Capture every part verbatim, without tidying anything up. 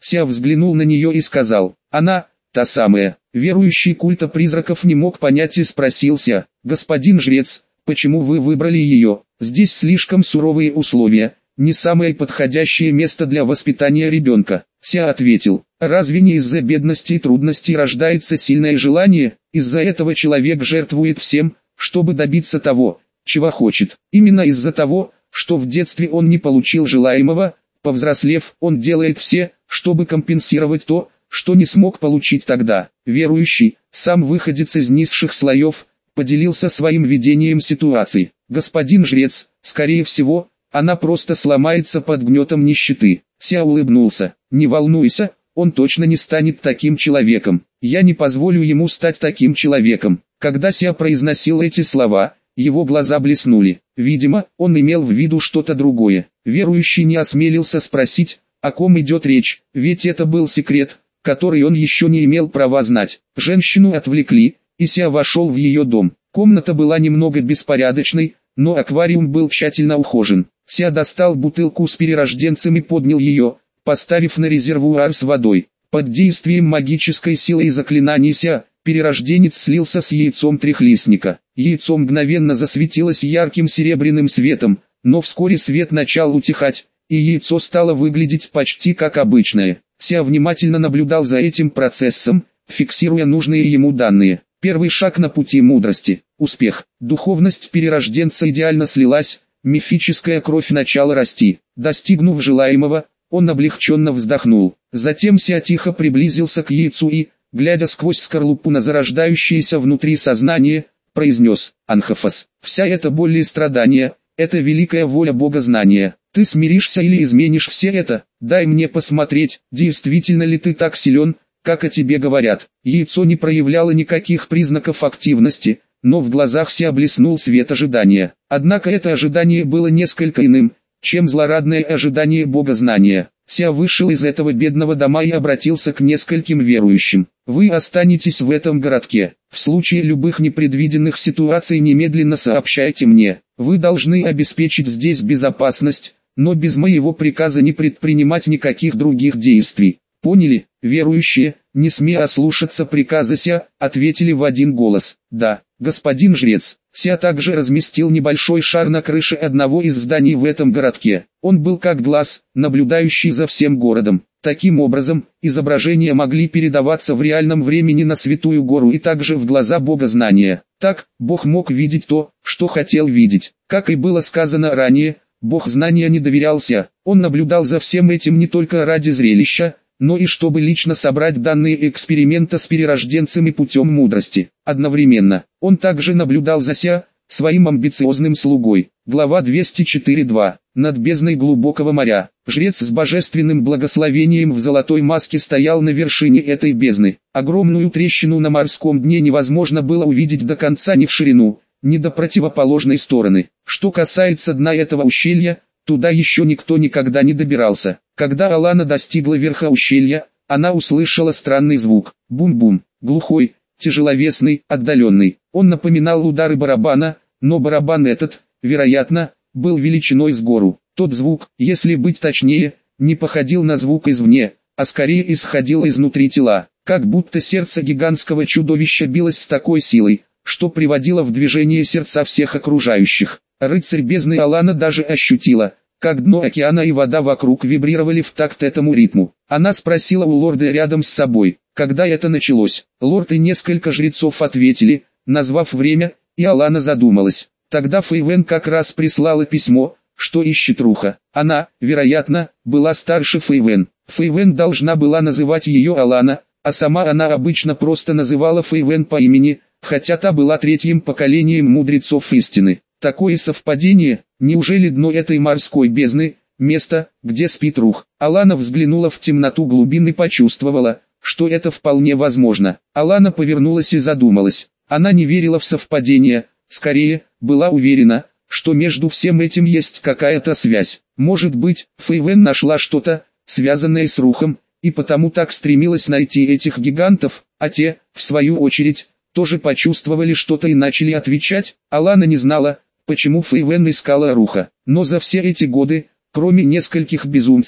Ся взглянул на нее и сказал: «Она, та самая». Верующий культа призраков не мог понять и спросил Ся: «Господин жрец, почему вы выбрали ее? Здесь слишком суровые условия, не самое подходящее место для воспитания ребенка». Ся ответил: «Разве не из-за бедности и трудностей рождается сильное желание? Из-за этого человек жертвует всем, чтобы добиться того, чего хочет. Именно из-за того, что в детстве он не получил желаемого, повзрослев, он делает все, чтобы компенсировать то, что не смог получить тогда». Верующий, сам выходец из низших слоев, поделился своим видением ситуации. «Господин жрец, скорее всего, она просто сломается под гнетом нищеты». Ся улыбнулся: «Не волнуйся, он точно не станет таким человеком. Я не позволю ему стать таким человеком». Когда Ся произносил эти слова, его глаза блеснули. Видимо, он имел в виду что-то другое. Верующий не осмелился спросить, о ком идет речь, ведь это был секрет, который он еще не имел права знать. Женщину отвлекли, и Ся вошел в ее дом. Комната была немного беспорядочной, но аквариум был тщательно ухожен. Ся достал бутылку с перерожденцем и поднял ее, поставив на резервуар с водой. Под действием магической силы и заклинаний Ся, перерожденец слился с яйцом трехлистника. Яйцо мгновенно засветилось ярким серебряным светом, но вскоре свет начал утихать, и яйцо стало выглядеть почти как обычное. Ся внимательно наблюдал за этим процессом, фиксируя нужные ему данные. Первый шаг на пути мудрости. Успех. Духовность перерожденца идеально слилась, мифическая кровь начала расти. Достигнув желаемого, он облегченно вздохнул. Затем Ся тихо приблизился к яйцу и, глядя сквозь скорлупу на зарождающееся внутри сознание, произнес: «Анхофос, вся эта боль и страдания – это великая воля Богознания. Ты смиришься или изменишь все это? Дай мне посмотреть, действительно ли ты так силен, как о тебе говорят». Яйцо не проявляло никаких признаков активности, но в глазах Ся блеснул свет ожидания. Однако это ожидание было несколько иным, чем злорадное ожидание Богознания. Ся вышел из этого бедного дома и обратился к нескольким верующим. «Вы останетесь в этом городке. В случае любых непредвиденных ситуаций немедленно сообщайте мне. Вы должны обеспечить здесь безопасность, но без моего приказа не предпринимать никаких других действий. Поняли?» Верующие, не смея ослушаться приказа Ся, ответили в один голос: «Да, господин жрец». Ся также разместил небольшой шар на крыше одного из зданий в этом городке. Он был как глаз, наблюдающий за всем городом. Таким образом, изображения могли передаваться в реальном времени на Святую Гору и также в глаза Богознания. Так, Бог мог видеть то, что хотел видеть. Как и было сказано ранее, Бог знания не доверялся. Он наблюдал за всем этим не только ради зрелища, но и чтобы лично собрать данные эксперимента с перерожденцем и путем мудрости. Одновременно, он также наблюдал за Ся, своим амбициозным слугой. Глава двести четыре два. Над бездной глубокого моря. Жрец с божественным благословением в золотой маске стоял на вершине этой бездны. Огромную трещину на морском дне невозможно было увидеть до конца ни в ширину, ни до противоположной стороны. Что касается дна этого ущелья, туда еще никто никогда не добирался. Когда Алана достигла верха ущелья, она услышала странный звук. Бум-бум, глухой, тяжеловесный, отдаленный. Он напоминал удары барабана, но барабан этот, вероятно, был величиной с гору. Тот звук, если быть точнее, не походил на звук извне, а скорее исходил изнутри тела. Как будто сердце гигантского чудовища билось с такой силой, что приводило в движение сердца всех окружающих. Рыцарь бездны Алана даже ощутила, как дно океана и вода вокруг вибрировали в такт этому ритму. Она спросила у лорда рядом с собой, когда это началось. Лорд и несколько жрецов ответили, назвав время, и Алана задумалась. Тогда Фейвен как раз прислала письмо, что ищет Руха. Она, вероятно, была старше Фейвен. Фейвен должна была называть ее Алана, а сама она обычно просто называла Фейвен по имени, хотя та была третьим поколением мудрецов истины. Такое совпадение, неужели дно этой морской бездны, место, где спит Рух? Алана взглянула в темноту глубин и почувствовала, что это вполне возможно. Алана повернулась и задумалась. Она не верила в совпадение, скорее, была уверена, что между всем этим есть какая-то связь. Может быть, Фейвен нашла что-то, связанное с Рухом, и потому так стремилась найти этих гигантов, а те, в свою очередь, тоже почувствовали что-то и начали отвечать. Алана не знала, почему Фейвен искала Руха, но за все эти годы, кроме нескольких безумцев,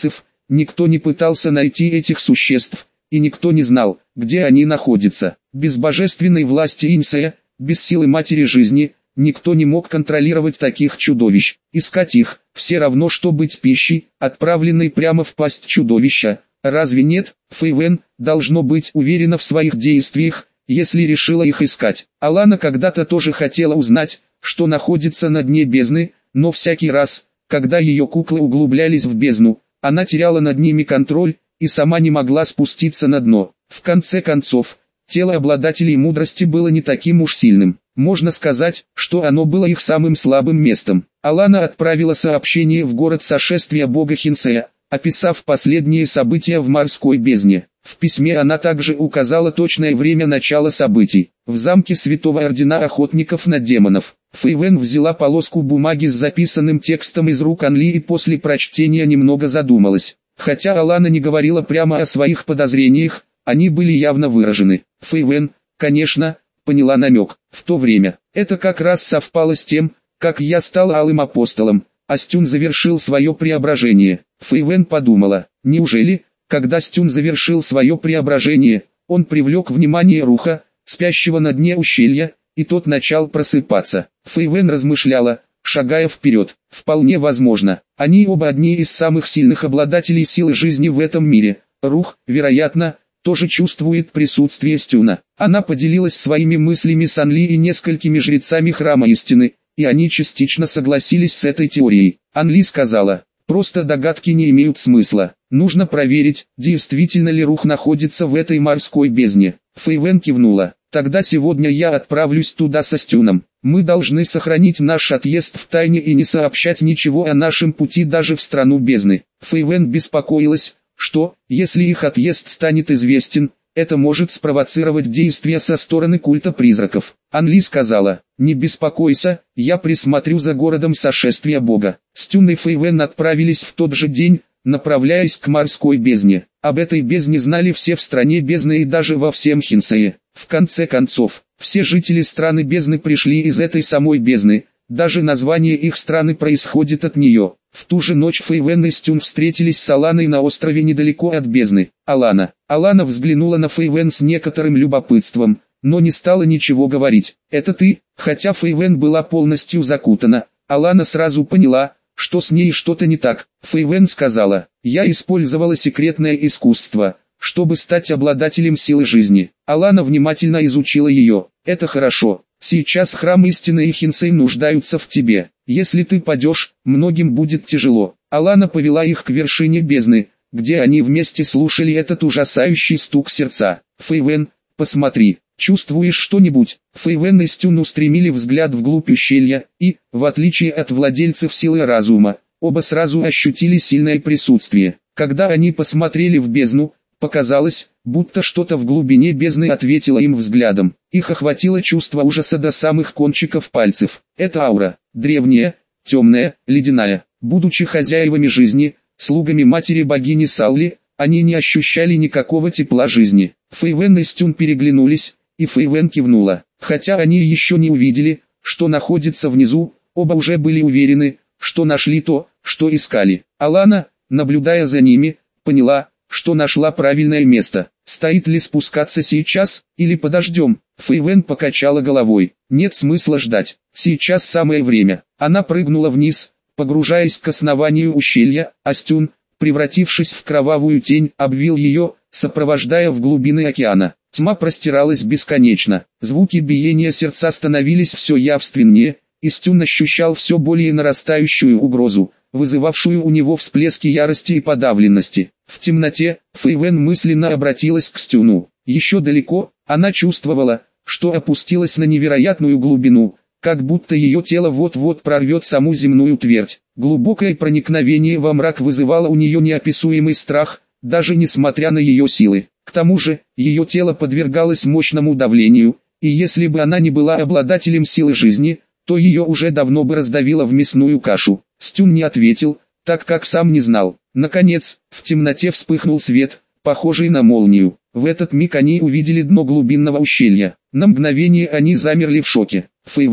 никто не пытался найти этих существ, и никто не знал, где они находятся. Без божественной власти Инсея, без силы матери жизни, никто не мог контролировать таких чудовищ. Искать их, все равно что быть пищей, отправленной прямо в пасть чудовища. Разве нет? Фейвен должно быть уверена в своих действиях, если решила их искать. Алана когда-то тоже хотела узнать, что находится на дне бездны, но всякий раз, когда ее куклы углублялись в бездну, она теряла над ними контроль, и сама не могла спуститься на дно. В конце концов, тело обладателей мудрости было не таким уж сильным. Можно сказать, что оно было их самым слабым местом. Алана отправила сообщение в город сошествия бога Хинсея, описав последние события в морской бездне. В письме она также указала точное время начала событий. В замке Святого Ордена Охотников на Демонов. Фейвен взяла полоску бумаги с записанным текстом из рук Анли и после прочтения немного задумалась. Хотя Алана не говорила прямо о своих подозрениях, они были явно выражены. Фейвен, конечно, поняла намек. В то время, это как раз совпало с тем, как я стал Алым Апостолом, а Стюн завершил свое преображение. Фейвен подумала, неужели, когда Стюн завершил свое преображение, он привлек внимание Руха, спящего на дне ущелья, и тот начал просыпаться. Фейвен размышляла, шагая вперед. Вполне возможно, они оба одни из самых сильных обладателей силы жизни в этом мире. Рух, вероятно, тоже чувствует присутствие Стюна. Она поделилась своими мыслями с Анли и несколькими жрецами Храма Истины, и они частично согласились с этой теорией. Анли сказала, просто догадки не имеют смысла. Нужно проверить, действительно ли Рух находится в этой морской бездне. Фейвен кивнула. Тогда сегодня я отправлюсь туда со Стюном. Мы должны сохранить наш отъезд в тайне и не сообщать ничего о нашем пути даже в страну бездны. Фейвен беспокоилась, что, если их отъезд станет известен, это может спровоцировать действия со стороны культа призраков. Анли сказала, не беспокойся, я присмотрю за городом сошествия бога. Стюн и Фейвен отправились в тот же день, направляясь к морской бездне. Об этой бездне знали все в стране бездны и даже во всем Хинсее. В конце концов, все жители страны бездны пришли из этой самой бездны, даже название их страны происходит от нее. В ту же ночь Фейвен и Стюн встретились с Аланой на острове недалеко от бездны. Алана. Алана взглянула на Фейвен с некоторым любопытством, но не стала ничего говорить. «Это ты?» Хотя Фейвен была полностью закутана, Алана сразу поняла, что с ней что-то не так. Фейвен сказала, «Я использовала секретное искусство, чтобы стать обладателем силы жизни». Алана внимательно изучила ее. «Это хорошо. Сейчас Храм Истины и Хинсей нуждаются в тебе. Если ты падешь, многим будет тяжело». Алана повела их к вершине бездны, где они вместе слушали этот ужасающий стук сердца. «Фейвен, посмотри, чувствуешь что-нибудь?» Фейвен и Стюн устремили взгляд вглубь ущелья, и, в отличие от владельцев силы разума, оба сразу ощутили сильное присутствие. Когда они посмотрели в бездну, показалось, будто что-то в глубине бездны ответило им взглядом. Их охватило чувство ужаса до самых кончиков пальцев. Это аура, древняя, темная, ледяная. Будучи хозяевами жизни, слугами матери богини Салли, они не ощущали никакого тепла жизни. Фейвен и Стюн переглянулись, и Фейвен кивнула. Хотя они еще не увидели, что находится внизу, оба уже были уверены, что нашли то, что искали. Алана, наблюдая за ними, поняла, что нашла правильное место. Стоит ли спускаться сейчас, или подождем? Фейвен покачала головой. Нет смысла ждать. Сейчас самое время. Она прыгнула вниз, погружаясь к основанию ущелья, а Стюн, превратившись в кровавую тень, обвил ее, сопровождая в глубины океана. Тьма простиралась бесконечно. Звуки биения сердца становились все явственнее, и Стюн ощущал все более нарастающую угрозу, вызывавшую у него всплески ярости и подавленности. В темноте, Фейвен мысленно обратилась к Стюну. Еще далеко, она чувствовала, что опустилась на невероятную глубину, как будто ее тело вот-вот прорвет саму земную твердь. Глубокое проникновение во мрак вызывало у нее неописуемый страх, даже несмотря на ее силы. К тому же, ее тело подвергалось мощному давлению, и если бы она не была обладателем силы жизни, то ее уже давно бы раздавило в мясную кашу. Стюн не ответил, так как сам не знал. Наконец, в темноте вспыхнул свет, похожий на молнию. В этот миг они увидели дно глубинного ущелья. На мгновение они замерли в шоке. Фейвен,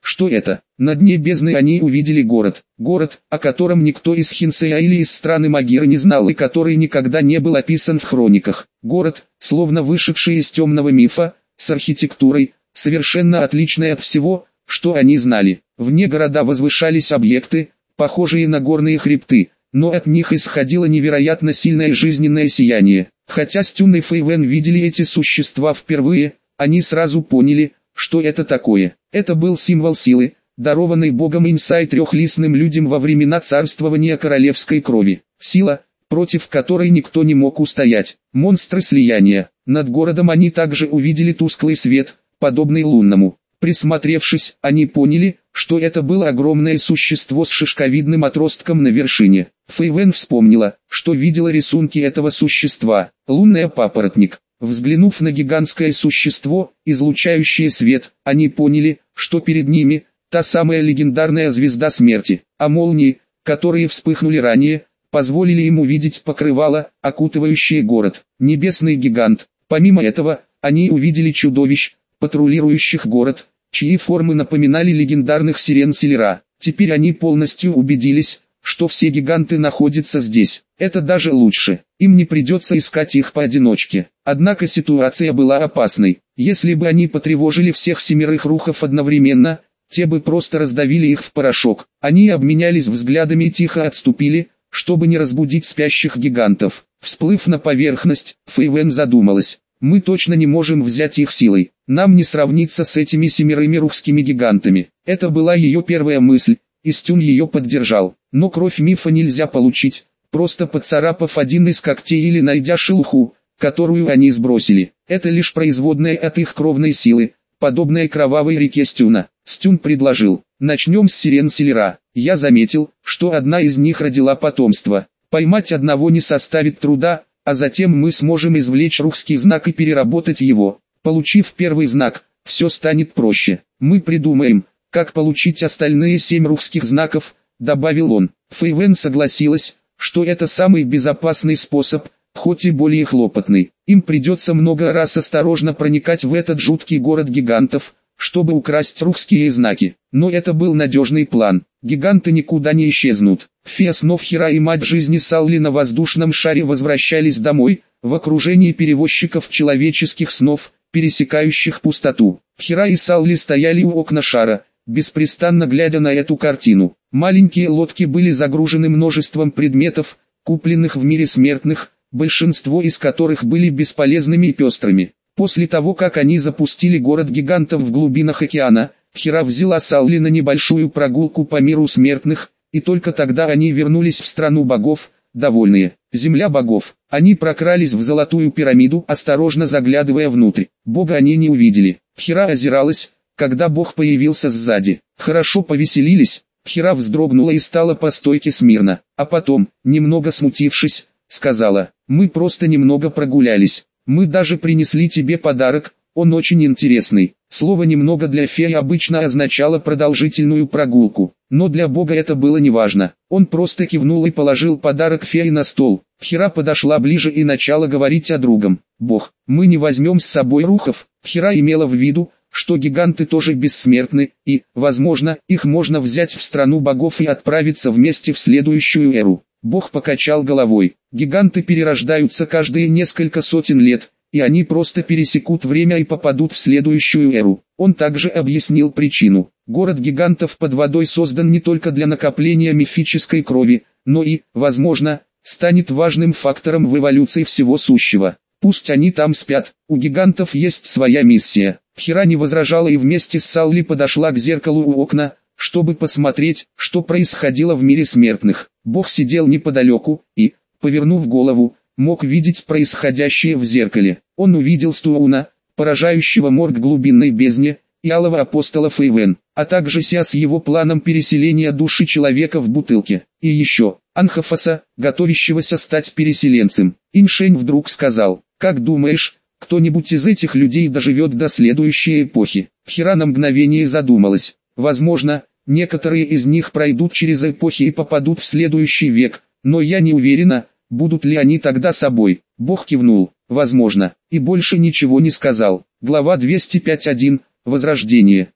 Что это? На дне бездны они увидели город. Город, о котором никто из Хинсея или из страны Магиры не знал и который никогда не был описан в хрониках. Город, словно вышедший из темного мифа, с архитектурой, совершенно отличной от всего, что они знали. Вне города возвышались объекты, похожие на горные хребты, но от них исходило невероятно сильное жизненное сияние. Хотя Стюн и Фейвен видели эти существа впервые, они сразу поняли, что это такое. Это был символ силы, дарованный Богом Инсай трехлистным людям во времена царствования королевской крови. Сила, против которой никто не мог устоять. Монстры слияния. Над городом они также увидели тусклый свет, подобный лунному. Присмотревшись, они поняли, что это было огромное существо с шишковидным отростком на вершине. Фейвен вспомнила, что видела рисунки этого существа. Лунный папоротник. Взглянув на гигантское существо, излучающее свет, они поняли, что перед ними та самая легендарная звезда смерти, а молнии, которые вспыхнули ранее, позволили им увидеть покрывало, окутывающее город. Небесный гигант. Помимо этого, они увидели чудовищ, патрулирующих город, чьи формы напоминали легендарных сирен Селера. Теперь они полностью убедились, что все гиганты находятся здесь. Это даже лучше. Им не придется искать их поодиночке. Однако ситуация была опасной. Если бы они потревожили всех семерых рухов одновременно, те бы просто раздавили их в порошок. Они обменялись взглядами и тихо отступили, чтобы не разбудить спящих гигантов. Всплыв на поверхность, Фейвен задумалась. Мы точно не можем взять их силой. Нам не сравниться с этими семерыми рухскими гигантами. Это была ее первая мысль, и Стюн ее поддержал. Но кровь мифа нельзя получить, просто поцарапав один из когтей или найдя шелуху, которую они сбросили. Это лишь производная от их кровной силы, подобная кровавой реке Стюна. Стюн предложил: начнем с сирен Селера. Я заметил, что одна из них родила потомство. Поймать одного не составит труда, а затем мы сможем извлечь рухский знак и переработать его. Получив первый знак, все станет проще. Мы придумаем, как получить остальные семь рухских знаков, добавил он. Фейвен согласилась, что это самый безопасный способ, хоть и более хлопотный. Им придется много раз осторожно проникать в этот жуткий город гигантов, чтобы украсть рухские знаки. Но это был надежный план. Гиганты никуда не исчезнут. Фея снов Хира и мать жизни Салли на воздушном шаре возвращались домой, в окружении перевозчиков человеческих снов, пересекающих пустоту. Хира и Салли стояли у окна шара, беспрестанно глядя на эту картину. Маленькие лодки были загружены множеством предметов, купленных в мире смертных, большинство из которых были бесполезными и пестрыми. После того, как они запустили город гигантов в глубинах океана, Хира взяла Салли на небольшую прогулку по миру смертных, и только тогда они вернулись в страну богов, довольные. Земля богов. Они прокрались в золотую пирамиду, осторожно заглядывая внутрь. Бога они не увидели. Хира озиралась, когда бог появился сзади. Хорошо повеселились. Хира вздрогнула и стала по стойке смирно. А потом, немного смутившись, сказала: мы просто немного прогулялись. Мы даже принесли тебе подарок, он очень интересный. Слово «немного» для феи обычно означало продолжительную прогулку, но для бога это было неважно. Он просто кивнул и положил подарок фее на стол. Хира подошла ближе и начала говорить о другом. «Бог, мы не возьмем с собой рухов». Хира имела в виду, что гиганты тоже бессмертны, и, возможно, их можно взять в страну богов и отправиться вместе в следующую эру. Бог покачал головой. Гиганты перерождаются каждые несколько сотен лет, и они просто пересекут время и попадут в следующую эру. Он также объяснил причину. Город гигантов под водой создан не только для накопления мифической крови, но и, возможно, станет важным фактором в эволюции всего сущего. Пусть они там спят, у гигантов есть своя миссия. Хира не возражала и вместе с Салли подошла к зеркалу у окна, чтобы посмотреть, что происходило в мире смертных. Бог сидел неподалеку и, повернув голову, мог видеть происходящее в зеркале. Он увидел Стууна, поражающего морг глубинной бездне, и алого апостола Фейвен, а также Ся с его планом переселения души человека в бутылке. И еще, Анхафаса, готовящегося стать переселенцем. Иншень вдруг сказал: «Как думаешь, кто-нибудь из этих людей доживет до следующей эпохи?» Хира на мгновение задумалась. Возможно, некоторые из них пройдут через эпохи и попадут в следующий век, но я не уверена, будут ли они тогда собой. Бог кивнул, возможно, и больше ничего не сказал. Глава двести пять точка один. Возрождение.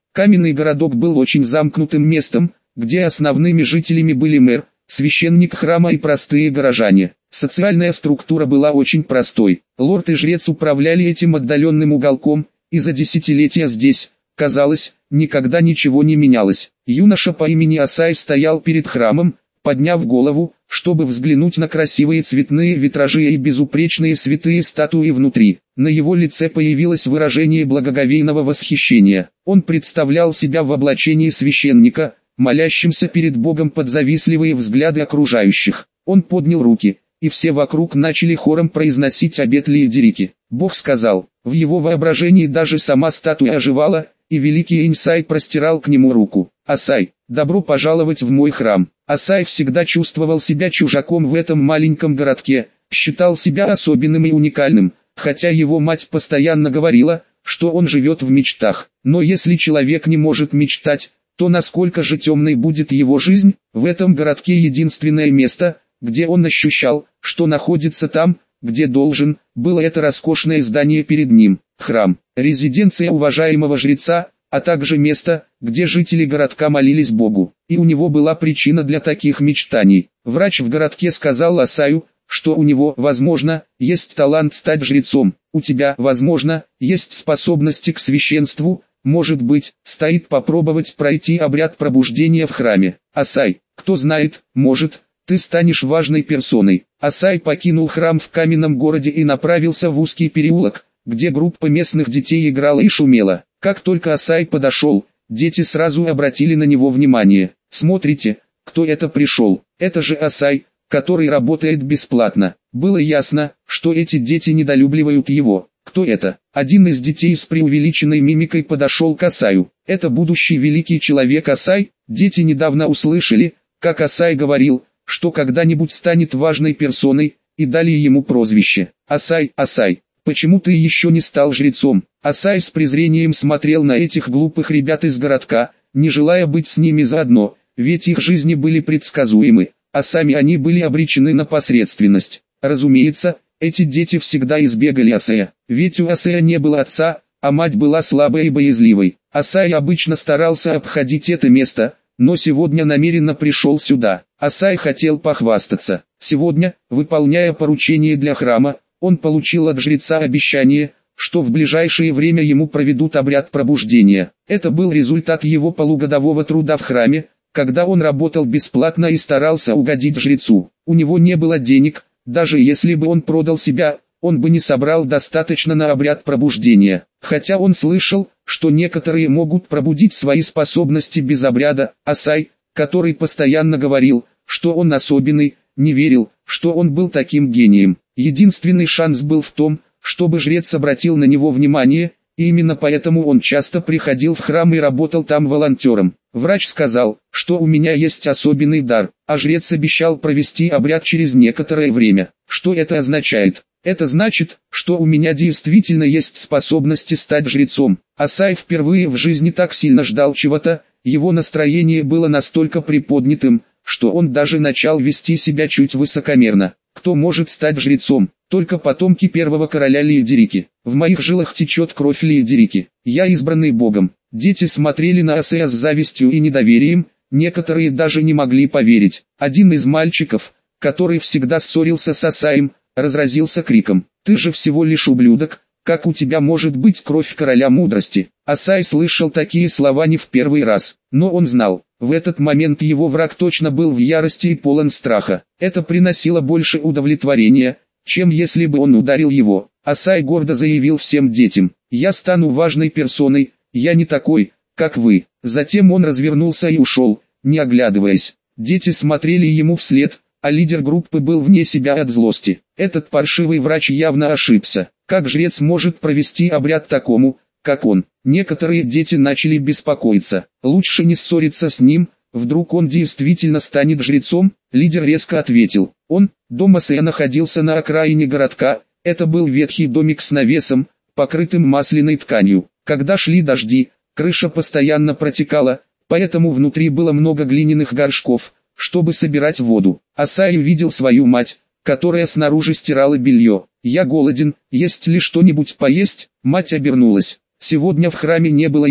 Каменный городок был очень замкнутым местом, где основными жителями были мэр, священник храма и простые горожане. Социальная структура была очень простой. Лорд и жрец управляли этим отдаленным уголком, и за десятилетия здесь, казалось, никогда ничего не менялось. Юноша по имени Асай стоял перед храмом, подняв голову, чтобы взглянуть на красивые цветные витражи и безупречные святые статуи внутри. На его лице появилось выражение благоговейного восхищения. Он представлял себя в облачении священника, молящимся перед Богом под завистливые взгляды окружающих. Он поднял руки, и все вокруг начали хором произносить обет Лиедерики. Бог сказал, в его воображении даже сама статуя оживала, и великий Инсай простирал к нему руку. «Асай, добро пожаловать в мой храм». Асай всегда чувствовал себя чужаком в этом маленьком городке, считал себя особенным и уникальным, хотя его мать постоянно говорила, что он живет в мечтах. Но если человек не может мечтать, то насколько же темной будет его жизнь? В этом городке единственное место, где он ощущал, что находится там, где должен, было это роскошное здание перед ним, храм, резиденция уважаемого жреца, а также место, где жители городка молились Богу. И у него была причина для таких мечтаний. Врач в городке сказал Асаю, что у него, возможно, есть талант стать жрецом. У тебя, возможно, есть способности к священству, может быть, стоит попробовать пройти обряд пробуждения в храме. Асай, кто знает, может, ты станешь важной персоной. Асай покинул храм в каменном городе и направился в узкий переулок, где группа местных детей играла и шумела. Как только Асай подошел, дети сразу обратили на него внимание. «Смотрите, кто это пришел, это же Асай, который работает бесплатно». Было ясно, что эти дети недолюбливают его. Кто это? Один из детей с преувеличенной мимикой подошел к Асаю. Это будущий великий человек Асай. Дети недавно услышали, как Асай говорил, что когда-нибудь станет важной персоной, и дали ему прозвище. «Асай, Асай, почему ты еще не стал жрецом?» Асай с презрением смотрел на этих глупых ребят из городка, не желая быть с ними заодно, ведь их жизни были предсказуемы, а сами они были обречены на посредственность. Разумеется, эти дети всегда избегали Асая, ведь у Асая не было отца, а мать была слабой и боязливой. Асай обычно старался обходить это место, но сегодня намеренно пришел сюда. Асай хотел похвастаться. Сегодня, выполняя поручение для храма, он получил от жреца обещание, что в ближайшее время ему проведут обряд пробуждения. Это был результат его полугодового труда в храме, когда он работал бесплатно и старался угодить жрецу. У него не было денег, даже если бы он продал себя, он бы не собрал достаточно на обряд пробуждения. Хотя он слышал, что некоторые могут пробудить свои способности без обряда, Асай, который постоянно говорил, что он особенный, не верил, что он был таким гением. Единственный шанс был в том, чтобы жрец обратил на него внимание, и именно поэтому он часто приходил в храм и работал там волонтером. Врач сказал, что у меня есть особенный дар, а жрец обещал провести обряд через некоторое время. Что это означает? Это значит, что у меня действительно есть способности стать жрецом. Асай впервые в жизни так сильно ждал чего-то, его настроение было настолько приподнятым, что он даже начал вести себя чуть высокомерно. Кто может стать жрецом? Только потомки первого короля Лиедерики. В моих жилах течет кровь Лиедерики. Я избранный Богом. Дети смотрели на Асая с завистью и недоверием, некоторые даже не могли поверить. Один из мальчиков, который всегда ссорился с Асаем, разразился криком: «Ты же всего лишь ублюдок, как у тебя может быть кровь короля мудрости?» Асай слышал такие слова не в первый раз, но он знал, в этот момент его враг точно был в ярости и полон страха. Это приносило больше удовлетворения, чем если бы он ударил его. Асай гордо заявил всем детям: «Я стану важной персоной, я не такой, как вы». Затем он развернулся и ушел, не оглядываясь. Дети смотрели ему вслед, а лидер группы был вне себя от злости. Этот паршивый врач явно ошибся. Как жрец может провести обряд такому, как он? Некоторые дети начали беспокоиться. Лучше не ссориться с ним, вдруг он действительно станет жрецом? Лидер резко ответил. Он, дом Асая находился на окраине городка, это был ветхий домик с навесом, покрытым масляной тканью. Когда шли дожди, крыша постоянно протекала, поэтому внутри было много глиняных горшков, чтобы собирать воду. Асай видел свою мать, которая снаружи стирала белье. «Я голоден, есть ли что-нибудь поесть?» Мать обернулась. Сегодня в храме не было еды,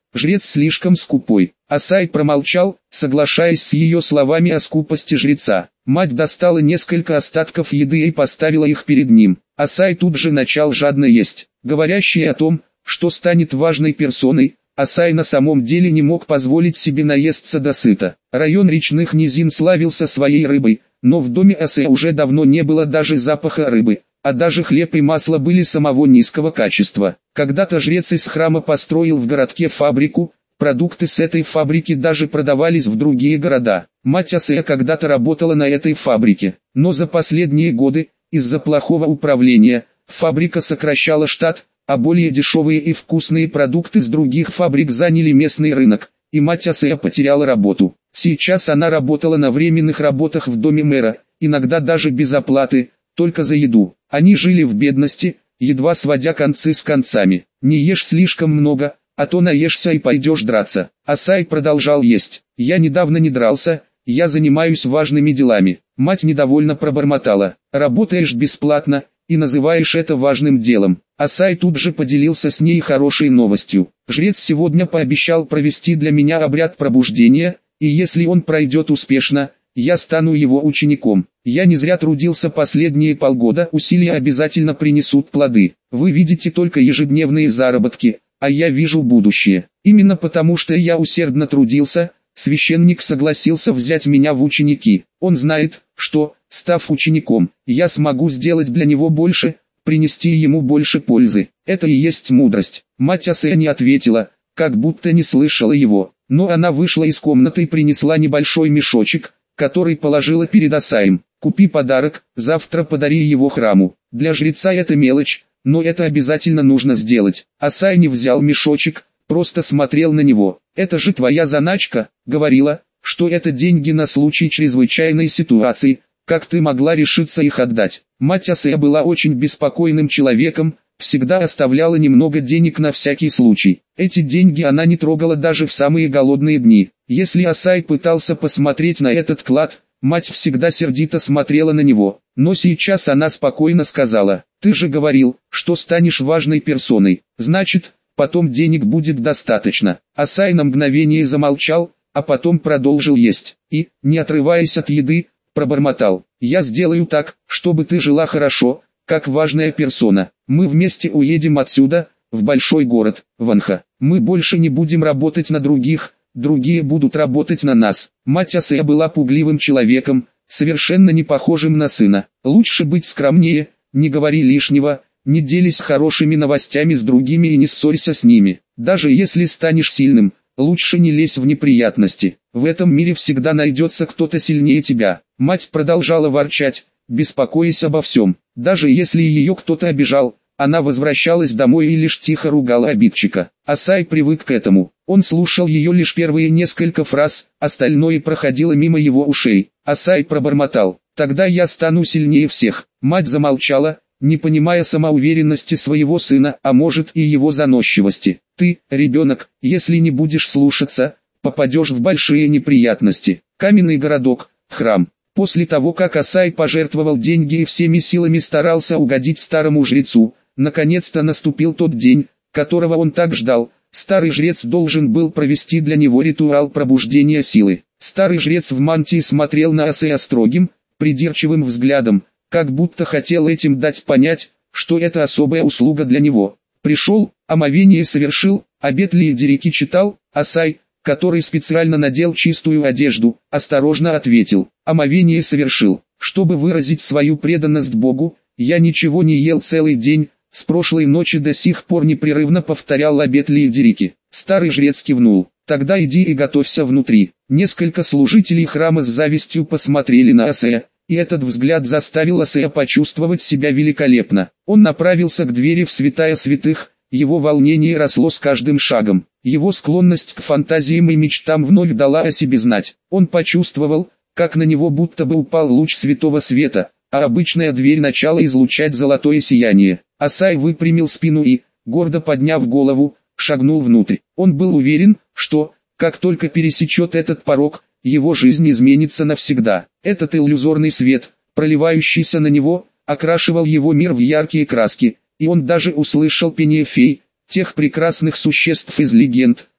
Жрец слишком скупой. Асай промолчал, соглашаясь с ее словами о скупости жреца. Мать достала несколько остатков еды и поставила их перед ним. Асай тут же начал жадно есть, говорящий о том, что станет важной персоной. Асай на самом деле не мог позволить себе наесться досыта. Район речных низин славился своей рыбой, но в доме Асая уже давно не было даже запаха рыбы, а даже хлеб и масло были самого низкого качества. Когда-то жрец из храма построил в городке фабрику, продукты с этой фабрики даже продавались в другие города. Мать Асая когда-то работала на этой фабрике, но за последние годы, из-за плохого управления, фабрика сокращала штат, а более дешевые и вкусные продукты с других фабрик заняли местный рынок, и мать Асая потеряла работу. Сейчас она работала на временных работах в доме мэра, иногда даже без оплаты, только за еду. Они жили в бедности, едва сводя концы с концами. «Не ешь слишком много, а то наешься и пойдешь драться». Асай продолжал есть. «Я недавно не дрался, я занимаюсь важными делами». Мать недовольно пробормотала. «Работаешь бесплатно, и называешь это важным делом». Асай тут же поделился с ней хорошей новостью. «Жрец сегодня пообещал провести для меня обряд пробуждения, и если он пройдет успешно, я стану его учеником. Я не зря трудился последние полгода, усилия обязательно принесут плоды. Вы видите только ежедневные заработки, а я вижу будущее. Именно потому что я усердно трудился, священник согласился взять меня в ученики. Он знает, что, став учеником, я смогу сделать для него больше, принести ему больше пользы. Это и есть мудрость». Мать Асая не ответила, как будто не слышала его, но она вышла из комнаты и принесла небольшой мешочек, который положила перед Асаем. «Купи подарок, завтра подари его храму». Для жреца это мелочь, но это обязательно нужно сделать. Асай не взял мешочек, просто смотрел на него. «Это же твоя заначка, говорила, что это деньги на случай чрезвычайной ситуации, как ты могла решиться их отдать?» Мать Асая была очень беспокойным человеком, всегда оставляла немного денег на всякий случай. Эти деньги она не трогала даже в самые голодные дни. Если Асай пытался посмотреть на этот клад, мать всегда сердито смотрела на него. Но сейчас она спокойно сказала: «Ты же говорил, что станешь важной персоной, значит, потом денег будет достаточно». Асай на мгновение замолчал, а потом продолжил есть, и, не отрываясь от еды, пробормотал: «Я сделаю так, чтобы ты жила хорошо, как важная персона. Мы вместе уедем отсюда, в большой город, Ванха. Мы больше не будем работать на других, другие будут работать на нас». Мать Асая была пугливым человеком, совершенно не похожим на сына. «Лучше быть скромнее, не говори лишнего, не делись хорошими новостями с другими и не ссорься с ними. Даже если станешь сильным, лучше не лезь в неприятности. В этом мире всегда найдется кто-то сильнее тебя». Мать продолжала ворчать, беспокоясь обо всем. Даже если ее кто-то обижал, она возвращалась домой и лишь тихо ругала обидчика. Асай привык к этому. Он слушал ее лишь первые несколько фраз, остальное проходило мимо его ушей. Асай пробормотал: «Тогда я стану сильнее всех». Мать замолчала, не понимая самоуверенности своего сына, а может и его заносчивости. «Ты, ребенок, если не будешь слушаться, попадешь в большие неприятности». Каменный городок, храм. После того, как Асай пожертвовал деньги и всеми силами старался угодить старому жрецу, наконец-то наступил тот день, которого он так ждал. Старый жрец должен был провести для него ритуал пробуждения силы. Старый жрец в мантии смотрел на Асая строгим, придирчивым взглядом, как будто хотел этим дать понять, что это особая услуга для него. Пришел, омовение совершил, обет Лиедерики читал. Асай, который специально надел чистую одежду, осторожно ответил: «Омовение совершил. Чтобы выразить свою преданность Богу, я ничего не ел целый день, с прошлой ночи до сих пор непрерывно повторял обет Лиедерики». Старый жрец кивнул: «Тогда иди и готовься внутри». Несколько служителей храма с завистью посмотрели на Асая, и этот взгляд заставил Асая почувствовать себя великолепно. Он направился к двери в святая святых, его волнение росло с каждым шагом. Его склонность к фантазиям и мечтам вновь дала о себе знать. Он почувствовал, как на него будто бы упал луч святого света, а обычная дверь начала излучать золотое сияние. Асай выпрямил спину и, гордо подняв голову, шагнул внутрь. Он был уверен, что, как только пересечет этот порог, его жизнь изменится навсегда. Этот иллюзорный свет, проливающийся на него, окрашивал его мир в яркие краски, и он даже услышал пение фей, тех прекрасных существ из легенд,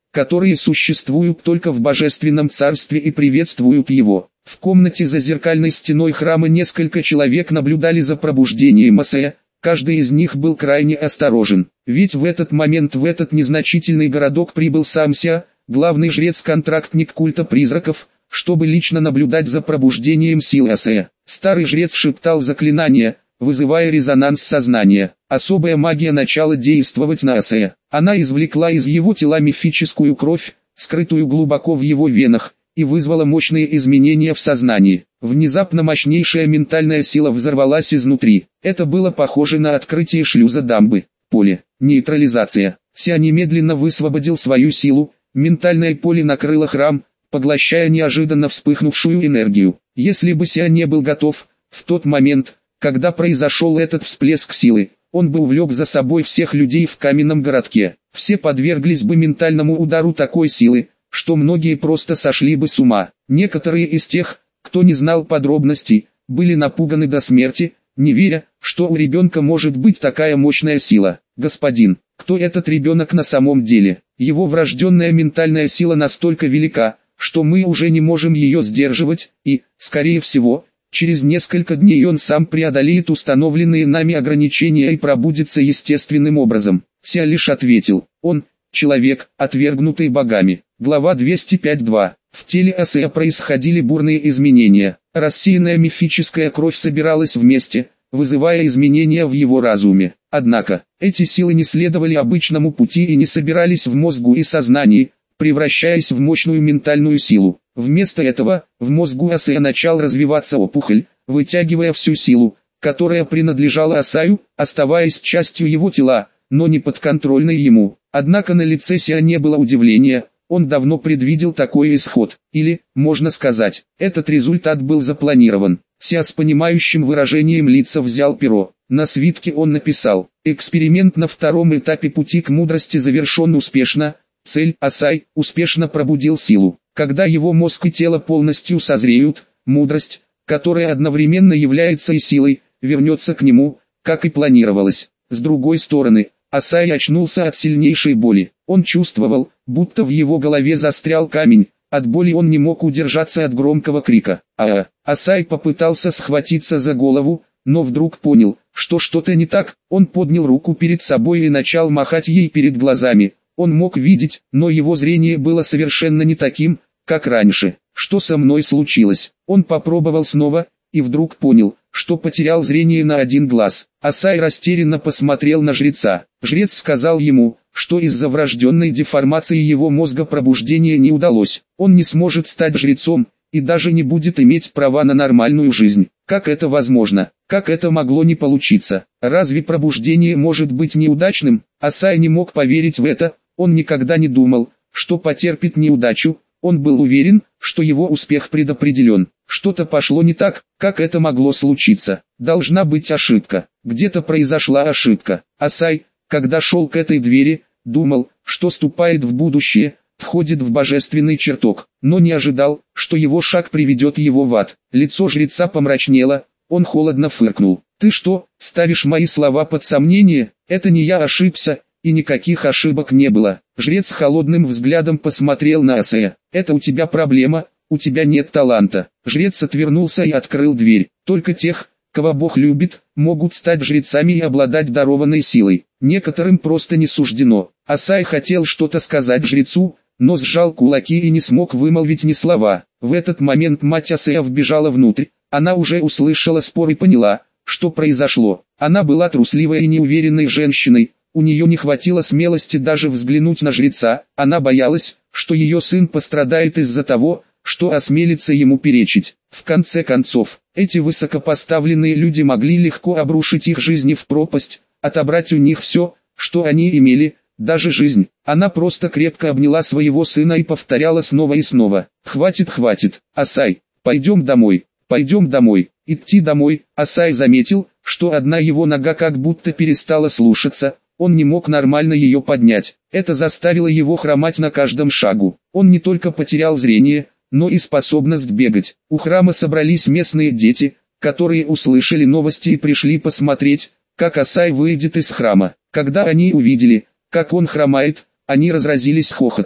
которые существуют только в Божественном Царстве и приветствуют его. В комнате за зеркальной стеной храма несколько человек наблюдали за пробуждением Асея. Каждый из них был крайне осторожен, ведь в этот момент в этот незначительный городок прибыл сам Ся, главный жрец-контрактник культа призраков, чтобы лично наблюдать за пробуждением сил Асея. Старый жрец шептал заклинания, вызывая резонанс сознания. Особая магия начала действовать на Асея. Она извлекла из его тела мифическую кровь, скрытую глубоко в его венах, и вызвала мощные изменения в сознании. Внезапно мощнейшая ментальная сила взорвалась изнутри. Это было похоже на открытие шлюза дамбы. Поле. Нейтрализация. Ся немедленно высвободил свою силу. Ментальное поле накрыло храм, поглощая неожиданно вспыхнувшую энергию. Если бы Ся не был готов, в тот момент, когда произошел этот всплеск силы, он бы увлек за собой всех людей в каменном городке. Все подверглись бы ментальному удару такой силы, что многие просто сошли бы с ума. Некоторые из тех, кто не знал подробностей, были напуганы до смерти, не веря, что у ребенка может быть такая мощная сила. Господин, кто этот ребенок на самом деле? Его врожденная ментальная сила настолько велика, что мы уже не можем ее сдерживать, и, скорее всего, через несколько дней он сам преодолеет установленные нами ограничения и пробудится естественным образом. Ся лишь ответил, он, человек, отвергнутый богами. Глава двести пять два. В теле Асея происходили бурные изменения. Рассеянная мифическая кровь собиралась вместе, вызывая изменения в его разуме. Однако, эти силы не следовали обычному пути и не собирались в мозгу и сознании, превращаясь в мощную ментальную силу. Вместо этого, в мозгу Асея начал развиваться опухоль, вытягивая всю силу, которая принадлежала Асаю, оставаясь частью его тела, но не подконтрольной ему. Однако на лице Ся не было удивления, он давно предвидел такой исход, или, можно сказать, этот результат был запланирован. Ся с понимающим выражением лица взял перо. На свитке он написал: «Эксперимент на втором этапе пути к мудрости завершен успешно, цель Асай успешно пробудил силу. Когда его мозг и тело полностью созреют, мудрость, которая одновременно является и силой, вернется к нему, как и планировалось». С другой стороны, Асай очнулся от сильнейшей боли. Он чувствовал, будто в его голове застрял камень. От боли он не мог удержаться от громкого крика. А, Асай попытался схватиться за голову, но вдруг понял, что что-то не так. Он поднял руку перед собой и начал махать ей перед глазами. Он мог видеть, но его зрение было совершенно не таким, как раньше. Что со мной случилось? Он попробовал снова, и вдруг понял, что потерял зрение на один глаз. Асай растерянно посмотрел на жреца. Жрец сказал ему, что из-за врожденной деформации его мозга пробуждение не удалось. Он не сможет стать жрецом, и даже не будет иметь права на нормальную жизнь. Как это возможно? Как это могло не получиться? Разве пробуждение может быть неудачным? Асай не мог поверить в это, он никогда не думал, что потерпит неудачу. Он был уверен, что его успех предопределен. Что-то пошло не так, как это могло случиться. Должна быть ошибка. Где-то произошла ошибка. Асай, когда шел к этой двери, думал, что ступает в будущее, входит в божественный чертог, но не ожидал, что его шаг приведет его в ад. Лицо жреца помрачнело, он холодно фыркнул. «Ты что, ставишь мои слова под сомнение? Это не я ошибся, и никаких ошибок не было». Жрец холодным взглядом посмотрел на Асея. «Это у тебя проблема, у тебя нет таланта». Жрец отвернулся и открыл дверь. «Только тех, кого Бог любит, могут стать жрецами и обладать дарованной силой. Некоторым просто не суждено». Асай хотел что-то сказать жрецу, но сжал кулаки и не смог вымолвить ни слова. В этот момент мать Асея вбежала внутрь. Она уже услышала спор и поняла, что произошло. Она была трусливой и неуверенной женщиной. У нее не хватило смелости даже взглянуть на жреца. Она боялась, что ее сын пострадает из-за того, что осмелится ему перечить. В конце концов, эти высокопоставленные люди могли легко обрушить их жизни в пропасть, отобрать у них все, что они имели, даже жизнь. Она просто крепко обняла своего сына и повторяла снова и снова: «Хватит, хватит, Асай, пойдем домой, пойдем домой». Идти домой. Асай заметил, что одна его нога как будто перестала слушаться. Он не мог нормально ее поднять. Это заставило его хромать на каждом шагу. Он не только потерял зрение, но и способность бегать. У храма собрались местные дети, которые услышали новости и пришли посмотреть, как Асай выйдет из храма. Когда они увидели, как он хромает, они разразились хохотом.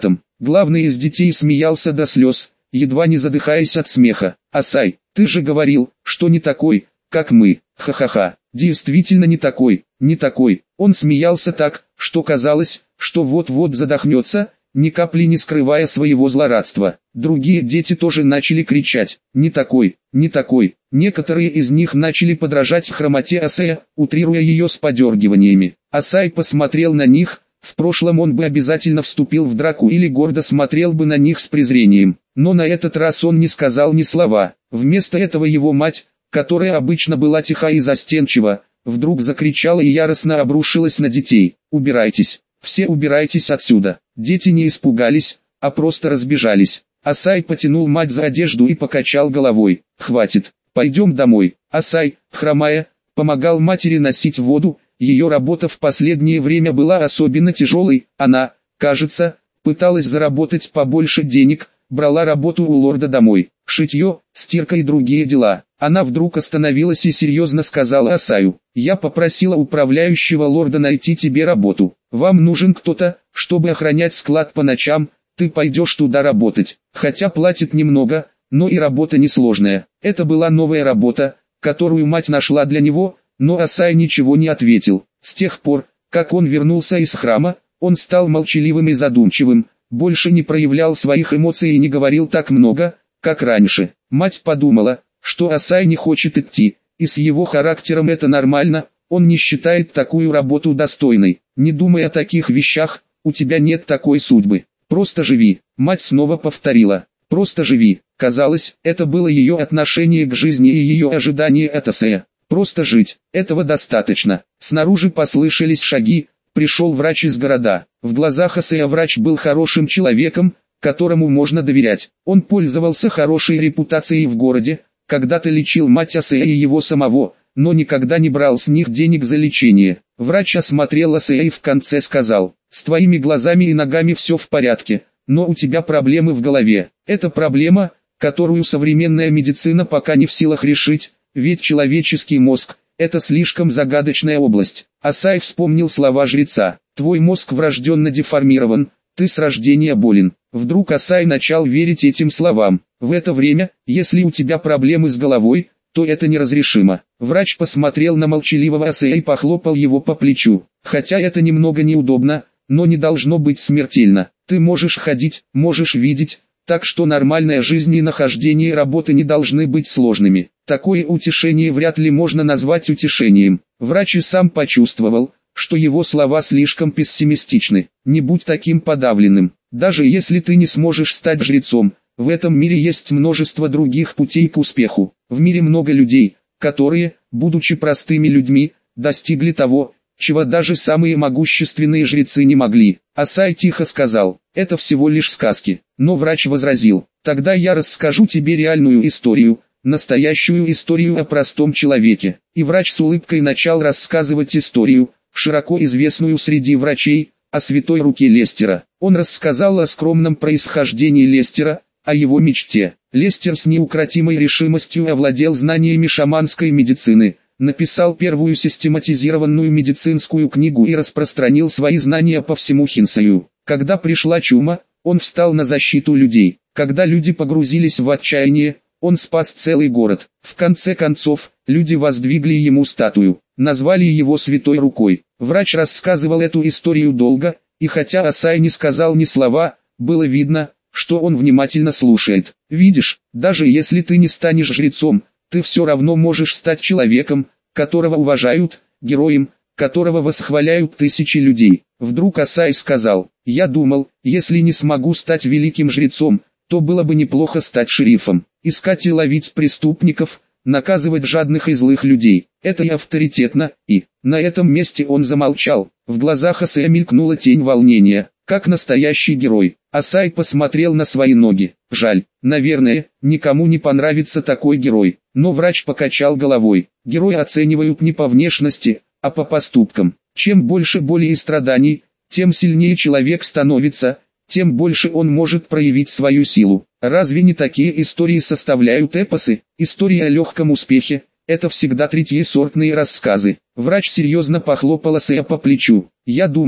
Главный из детей смеялся до слез, едва не задыхаясь от смеха. «Асай, ты же говорил, что не такой, как мы, ха-ха-ха». «Действительно не такой, не такой». Он смеялся так, что казалось, что вот-вот задохнется, ни капли не скрывая своего злорадства. Другие дети тоже начали кричать: «Не такой, не такой». Некоторые из них начали подражать хромоте Асая, утрируя ее с подергиваниями. Асай посмотрел на них. В прошлом он бы обязательно вступил в драку или гордо смотрел бы на них с презрением. Но на этот раз он не сказал ни слова. Вместо этого его мать, которая обычно была тиха и застенчива, вдруг закричала и яростно обрушилась на детей: «Убирайтесь! Все убирайтесь отсюда!» Дети не испугались, а просто разбежались. Асай потянул мать за одежду и покачал головой. «Хватит, пойдем домой». Асай, хромая, помогал матери носить воду. Ее работа в последнее время была особенно тяжелой. Она, кажется, пыталась заработать побольше денег, брала работу у лорда домой. Шитье, стирка и другие дела. Она вдруг остановилась и серьезно сказала Асаю: «Я попросила управляющего лорда найти тебе работу. Вам нужен кто-то, чтобы охранять склад по ночам, ты пойдешь туда работать. Хотя платят немного, но и работа несложная». Это была новая работа, которую мать нашла для него, но Асай ничего не ответил. С тех пор, как он вернулся из храма, он стал молчаливым и задумчивым, больше не проявлял своих эмоций и не говорил так много, как раньше. Мать подумала, что Асай не хочет идти, и с его характером это нормально, он не считает такую работу достойной. «Не думай о таких вещах, у тебя нет такой судьбы. Просто живи». Мать снова повторила: «Просто живи». Казалось, это было ее отношение к жизни и ее ожидание от Асая. Просто жить, этого достаточно. Снаружи послышались шаги, пришел врач из города. В глазах Асая врач был хорошим человеком, которому можно доверять. Он пользовался хорошей репутацией в городе, когда-то лечил мать Асая и его самого, но никогда не брал с них денег за лечение. Врач осмотрел Асая и в конце сказал: «С твоими глазами и ногами все в порядке, но у тебя проблемы в голове. Это проблема, которую современная медицина пока не в силах решить, ведь человеческий мозг – это слишком загадочная область». Асай вспомнил слова жреца: «Твой мозг врожденно деформирован, ты с рождения болен». Вдруг Асай начал верить этим словам. В это время, если у тебя проблемы с головой, то это неразрешимо. Врач посмотрел на молчаливого Асая и похлопал его по плечу. «Хотя это немного неудобно, но не должно быть смертельно. Ты можешь ходить, можешь видеть, так что нормальная жизнь и нахождение работы не должны быть сложными». Такое утешение вряд ли можно назвать утешением. Врач и сам почувствовал, что его слова слишком пессимистичны. «Не будь таким подавленным. Даже если ты не сможешь стать жрецом, в этом мире есть множество других путей к успеху. В мире много людей, которые, будучи простыми людьми, достигли того, чего даже самые могущественные жрецы не могли». Асай тихо сказал: «Это всего лишь сказки». Но врач возразил: «Тогда я расскажу тебе реальную историю, настоящую историю о простом человеке». И врач с улыбкой начал рассказывать историю, широко известную среди врачей, о святой руке Лестера. Он рассказал о скромном происхождении Лестера, о его мечте. Лестер с неукротимой решимостью овладел знаниями шаманской медицины, написал первую систематизированную медицинскую книгу и распространил свои знания по всему Хинсаю. Когда пришла чума, он встал на защиту людей. Когда люди погрузились в отчаяние, он спас целый город. В конце концов, люди воздвигли ему статую, назвали его святой рукой. Врач рассказывал эту историю долго, и хотя Асай не сказал ни слова, было видно, что он внимательно слушает. «Видишь, даже если ты не станешь жрецом, ты все равно можешь стать человеком, которого уважают, героем, которого восхваляют тысячи людей». Вдруг Асай сказал: «Я думал, если не смогу стать великим жрецом, то было бы неплохо стать шерифом, искать и ловить преступников, наказывать жадных и злых людей. Это и авторитетно». И на этом месте он замолчал. В глазах Асая мелькнула тень волнения. Как настоящий герой, Асай посмотрел на свои ноги. Жаль, наверное, никому не понравится такой герой. Но врач покачал головой. Герои оценивают не по внешности, а по поступкам. Чем больше боли и страданий, тем сильнее человек становится, тем больше он может проявить свою силу. Разве не такие истории составляют эпосы? Истории о легком успехе – это всегда третьесортные рассказы. Врач серьезно похлопал Асая по плечу. «Я думаю,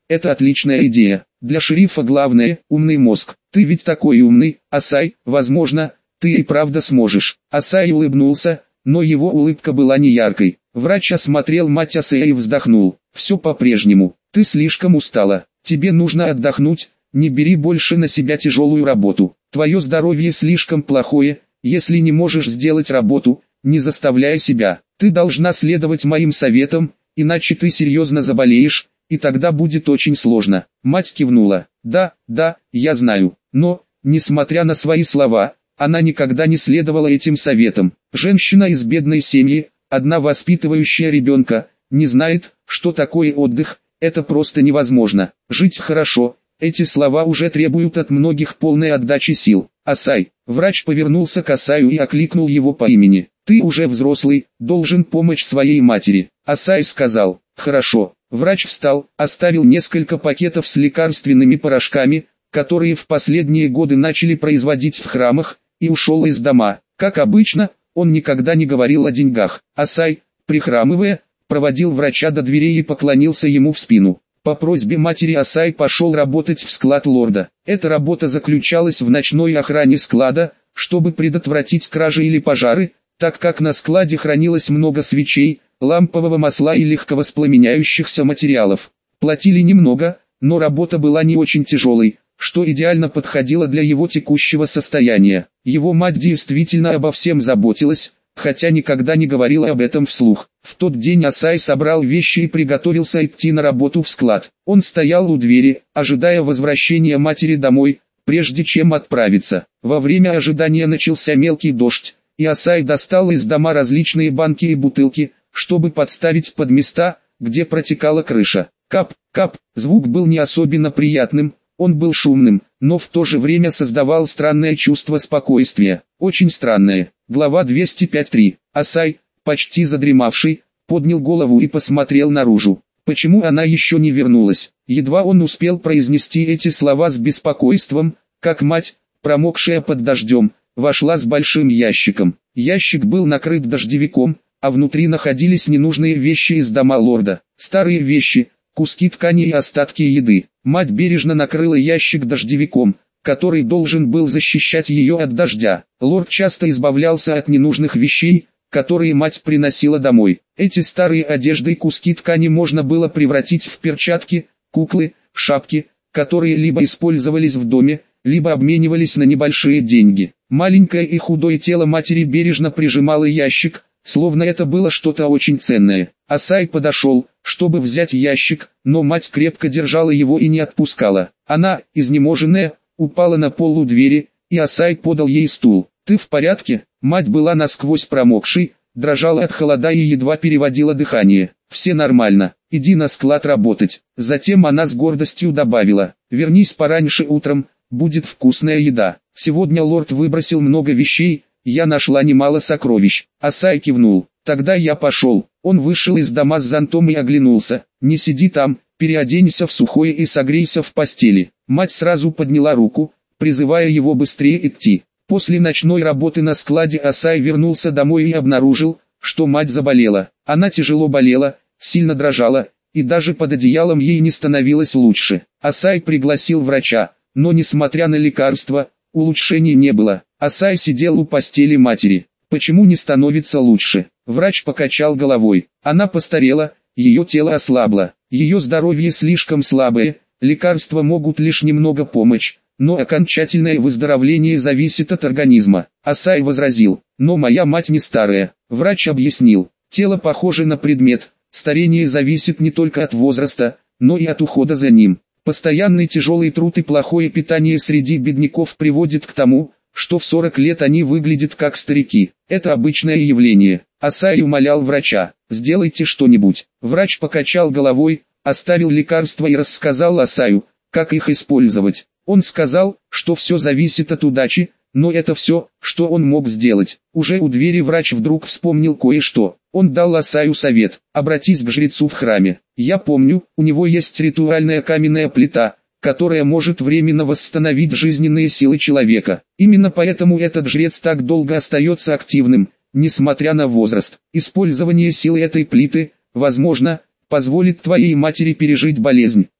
это отличная идея. Для шерифа главное – умный мозг. Ты ведь такой умный, Асай, возможно, ты и правда сможешь. Асай улыбнулся, но его улыбка была не яркой. Врач осмотрел мать Асая и вздохнул. Все по-прежнему. Ты слишком устала. Тебе нужно отдохнуть, не бери больше на себя тяжелую работу. Твое здоровье слишком плохое, если не можешь сделать работу, не заставляй себя. Ты должна следовать моим советам, иначе ты серьезно заболеешь, и тогда будет очень сложно. Мать кивнула. Да, да, я знаю. Но, несмотря на свои слова, она никогда не следовала этим советам. Женщина из бедной семьи, одна воспитывающая ребенка, не знает, что такое отдых, это просто невозможно. Жить хорошо, эти слова уже требуют от многих полной отдачи сил. Асай, врач повернулся к Асаю и окликнул его по имени. Ты уже взрослый, должен помочь своей матери. Асай сказал, хорошо. Врач встал, оставил несколько пакетов с лекарственными порошками, которые в последние годы начали производить в храмах, и ушел из дома. Как обычно, он никогда не говорил о деньгах. Асай, прихрамывая, проводил врача до дверей и поклонился ему в спину. По просьбе матери Асай пошел работать в склад лорда. Эта работа заключалась в ночной охране склада, чтобы предотвратить кражи или пожары, так как на складе хранилось много свечей, лампового масла и легковоспламеняющихся материалов. Платили немного, но работа была не очень тяжелой, что идеально подходило для его текущего состояния. Его мать действительно обо всем заботилась, хотя никогда не говорила об этом вслух. В тот день Асай собрал вещи и приготовился идти на работу в склад. Он стоял у двери, ожидая возвращения матери домой, прежде чем отправиться. Во время ожидания начался мелкий дождь, и Асай достал из дома различные банки и бутылки, чтобы подставить под места, где протекала крыша. Кап, кап, звук был не особенно приятным, он был шумным, но в то же время создавал странное чувство спокойствия. Очень странное. Глава двести пять три. Асай, почти задремавший, поднял голову и посмотрел наружу. Почему она еще не вернулась? Едва он успел произнести эти слова с беспокойством, как мать, промокшая под дождем, вошла с большим ящиком. Ящик был накрыт дождевиком, а внутри находились ненужные вещи из дома лорда. Старые вещи, куски ткани и остатки еды. Мать бережно накрыла ящик дождевиком, который должен был защищать ее от дождя. Лорд часто избавлялся от ненужных вещей, которые мать приносила домой. Эти старые одежды и куски ткани можно было превратить в перчатки, куклы, шапки, которые либо использовались в доме, либо обменивались на небольшие деньги. Маленькое и худое тело матери бережно прижимало ящик, словно это было что-то очень ценное. Асай подошел, чтобы взять ящик, но мать крепко держала его и не отпускала. Она, изнеможенная, упала на пол у двери, и Асай подал ей стул. «Ты в порядке?» Мать была насквозь промокшей, дрожала от холода и едва переводила дыхание. «Все нормально, иди на склад работать». Затем она с гордостью добавила, «Вернись пораньше утром, будет вкусная еда». Сегодня лорд выбросил много вещей, я нашла немало сокровищ. Асай кивнул. «Тогда я пошел». Он вышел из дома с зонтом и оглянулся. «Не сиди там, переоденься в сухое и согрейся в постели». Мать сразу подняла руку, призывая его быстрее идти. После ночной работы на складе Асай вернулся домой и обнаружил, что мать заболела. Она тяжело болела, сильно дрожала, и даже под одеялом ей не становилось лучше. Асай пригласил врача, но несмотря на лекарства, улучшений не было. Асай сидел у постели матери. «Почему не становится лучше?» Врач покачал головой. Она постарела, ее тело ослабло, ее здоровье слишком слабое, лекарства могут лишь немного помочь, но окончательное выздоровление зависит от организма. Асай возразил, «Но моя мать не старая». Врач объяснил, тело похоже на предмет, старение зависит не только от возраста, но и от ухода за ним. Постоянный тяжелый труд и плохое питание среди бедняков приводит к тому, что в сорок лет они выглядят как старики. Это обычное явление. Асай умолял врача, «Сделайте что-нибудь». Врач покачал головой, оставил лекарства и рассказал Асаю, как их использовать. Он сказал, что все зависит от удачи, но это все, что он мог сделать. Уже у двери врач вдруг вспомнил кое-что. Он дал Асаю совет, обратись к жрецу в храме. Я помню, у него есть ритуальная каменная плита, которая может временно восстановить жизненные силы человека. Именно поэтому этот жрец так долго остается активным, несмотря на возраст. Использование силы этой плиты, возможно, позволит твоей матери пережить болезнь.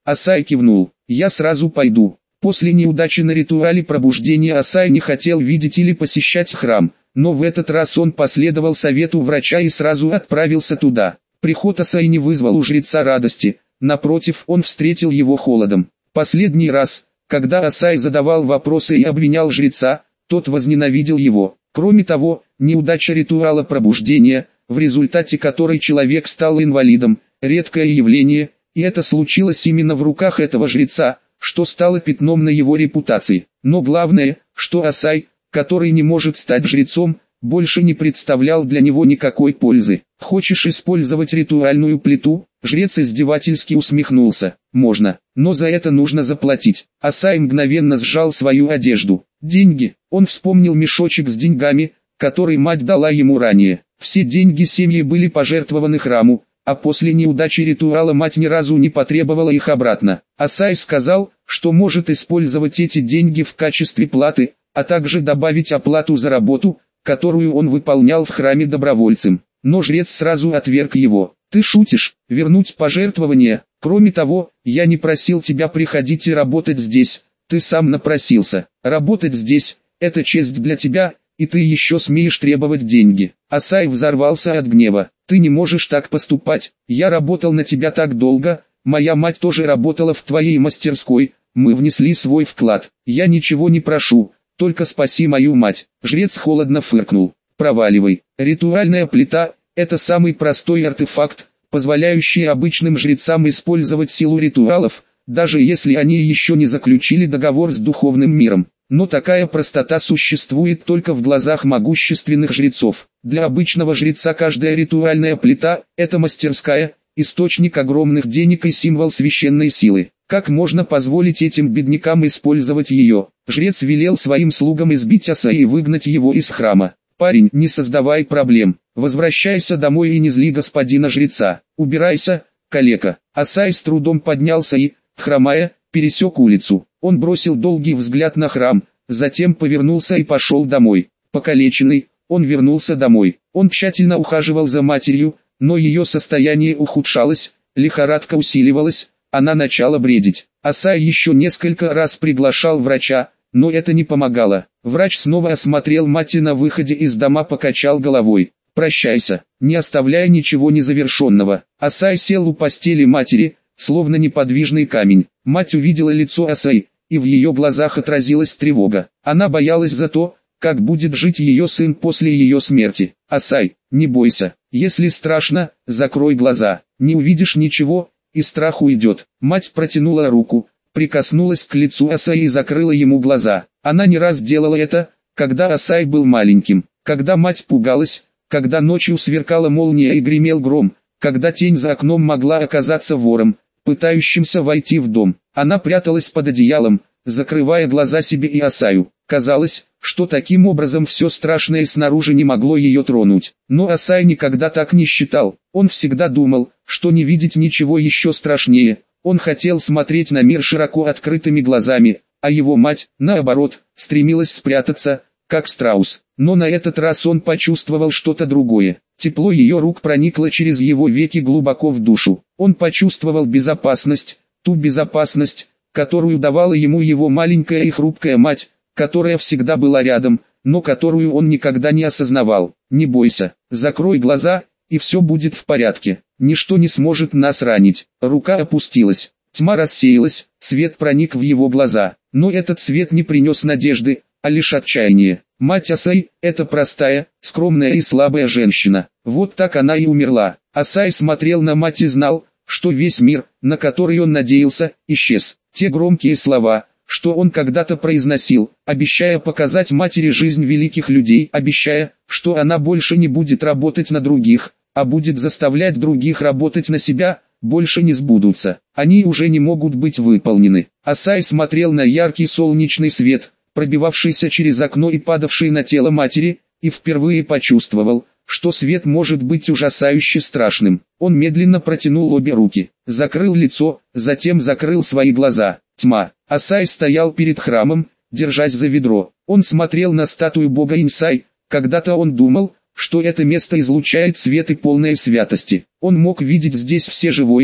Асай кивнул. «Я сразу пойду». После неудачи на ритуале пробуждения Асай не хотел видеть или посещать храм, но в этот раз он последовал совету врача и сразу отправился туда. Приход Асай не вызвал у жреца радости, напротив, он встретил его холодом. Последний раз, когда Асай задавал вопросы и обвинял жреца, тот возненавидел его. Кроме того, неудача ритуала пробуждения, в результате которой человек стал инвалидом, редкое явление, и это случилось именно в руках этого жреца, что стало пятном на его репутации. Но главное, что Асай, который не может стать жрецом, больше не представлял для него никакой пользы. «Хочешь использовать ритуальную плиту?» Жрец издевательски усмехнулся. «Можно, но за это нужно заплатить». Асай мгновенно сжал свою одежду. «Деньги». Он вспомнил мешочек с деньгами, который мать дала ему ранее. Все деньги семьи были пожертвованы храму, а после неудачи ритуала мать ни разу не потребовала их обратно. Асай сказал, что может использовать эти деньги в качестве платы, а также добавить оплату за работу, которую он выполнял в храме добровольцем. Но жрец сразу отверг его. «Ты шутишь? Вернуть пожертвования? Кроме того, я не просил тебя приходить и работать здесь, ты сам напросился. Работать здесь – это честь для тебя, и ты еще смеешь требовать деньги». Асай взорвался от гнева. «Ты не можешь так поступать, я работал на тебя так долго, моя мать тоже работала в твоей мастерской, мы внесли свой вклад, я ничего не прошу, только спаси мою мать». Жрец холодно фыркнул. «Проваливай. Ритуальная плита – это самый простой артефакт, позволяющий обычным жрецам использовать силу ритуалов, даже если они еще не заключили договор с духовным миром. Но такая простота существует только в глазах могущественных жрецов. Для обычного жреца каждая ритуальная плита – это мастерская, источник огромных денег и символ священной силы. Как можно позволить этим беднякам использовать ее? Жрец велел своим слугам избить Асая и выгнать его из храма. «Парень, не создавай проблем. Возвращайся домой и не зли господина жреца. Убирайся, калека». Асай с трудом поднялся и, хромая, пересек улицу. Он бросил долгий взгляд на храм, затем повернулся и пошел домой. Покалеченный, он вернулся домой. Он тщательно ухаживал за матерью, но ее состояние ухудшалось, лихорадка усиливалась, она начала бредить. Асай еще несколько раз приглашал врача, но это не помогало. Врач снова осмотрел мать и на выходе из дома покачал головой. «Прощайся, не оставляя ничего незавершенного». Асай сел у постели матери, словно неподвижный камень. Мать увидела лицо Асай, и в ее глазах отразилась тревога. Она боялась за то, как будет жить ее сын после ее смерти. «Асай, не бойся, если страшно, закрой глаза, не увидишь ничего, и страх уйдет». Мать протянула руку, прикоснулась к лицу Асай и закрыла ему глаза. Она не раз делала это, когда Асай был маленьким, когда мать пугалась, когда ночью сверкала молния и гремел гром, когда тень за окном могла оказаться вором, пытающимся войти в дом. Она пряталась под одеялом, закрывая глаза себе и Асаю. Казалось, что таким образом все страшное снаружи не могло ее тронуть. Но Асай никогда так не считал. Он всегда думал, что не видеть ничего еще страшнее. Он хотел смотреть на мир широко открытыми глазами, а его мать, наоборот, стремилась спрятаться, как страус. Но на этот раз он почувствовал что-то другое. Тепло ее рук проникло через его веки глубоко в душу. Он почувствовал безопасность, ту безопасность, которую давала ему его маленькая и хрупкая мать, которая всегда была рядом, но которую он никогда не осознавал. «Не бойся, закрой глаза, и все будет в порядке. Ничто не сможет нас ранить». Рука опустилась, тьма рассеялась, свет проник в его глаза, но этот свет не принес надежды, а лишь отчаяние. Мать Асай – это простая, скромная и слабая женщина. Вот так она и умерла. Асай смотрел на мать и знал, что весь мир, на который он надеялся, исчез. Те громкие слова, что он когда-то произносил, обещая показать матери жизнь великих людей, обещая, что она больше не будет работать на других, а будет заставлять других работать на себя, больше не сбудутся. Они уже не могут быть выполнены. Асай смотрел на яркий солнечный свет, пробивавшийся через окно и падавший на тело матери, и впервые почувствовал, что свет может быть ужасающе страшным. Он медленно протянул обе руки, закрыл лицо, затем закрыл свои глаза. Тьма. Асай стоял перед храмом, держась за ведро. Он смотрел на статую бога Инсай. Когда-то он думал, что это место излучает свет и полное святости. Он мог видеть здесь все живое,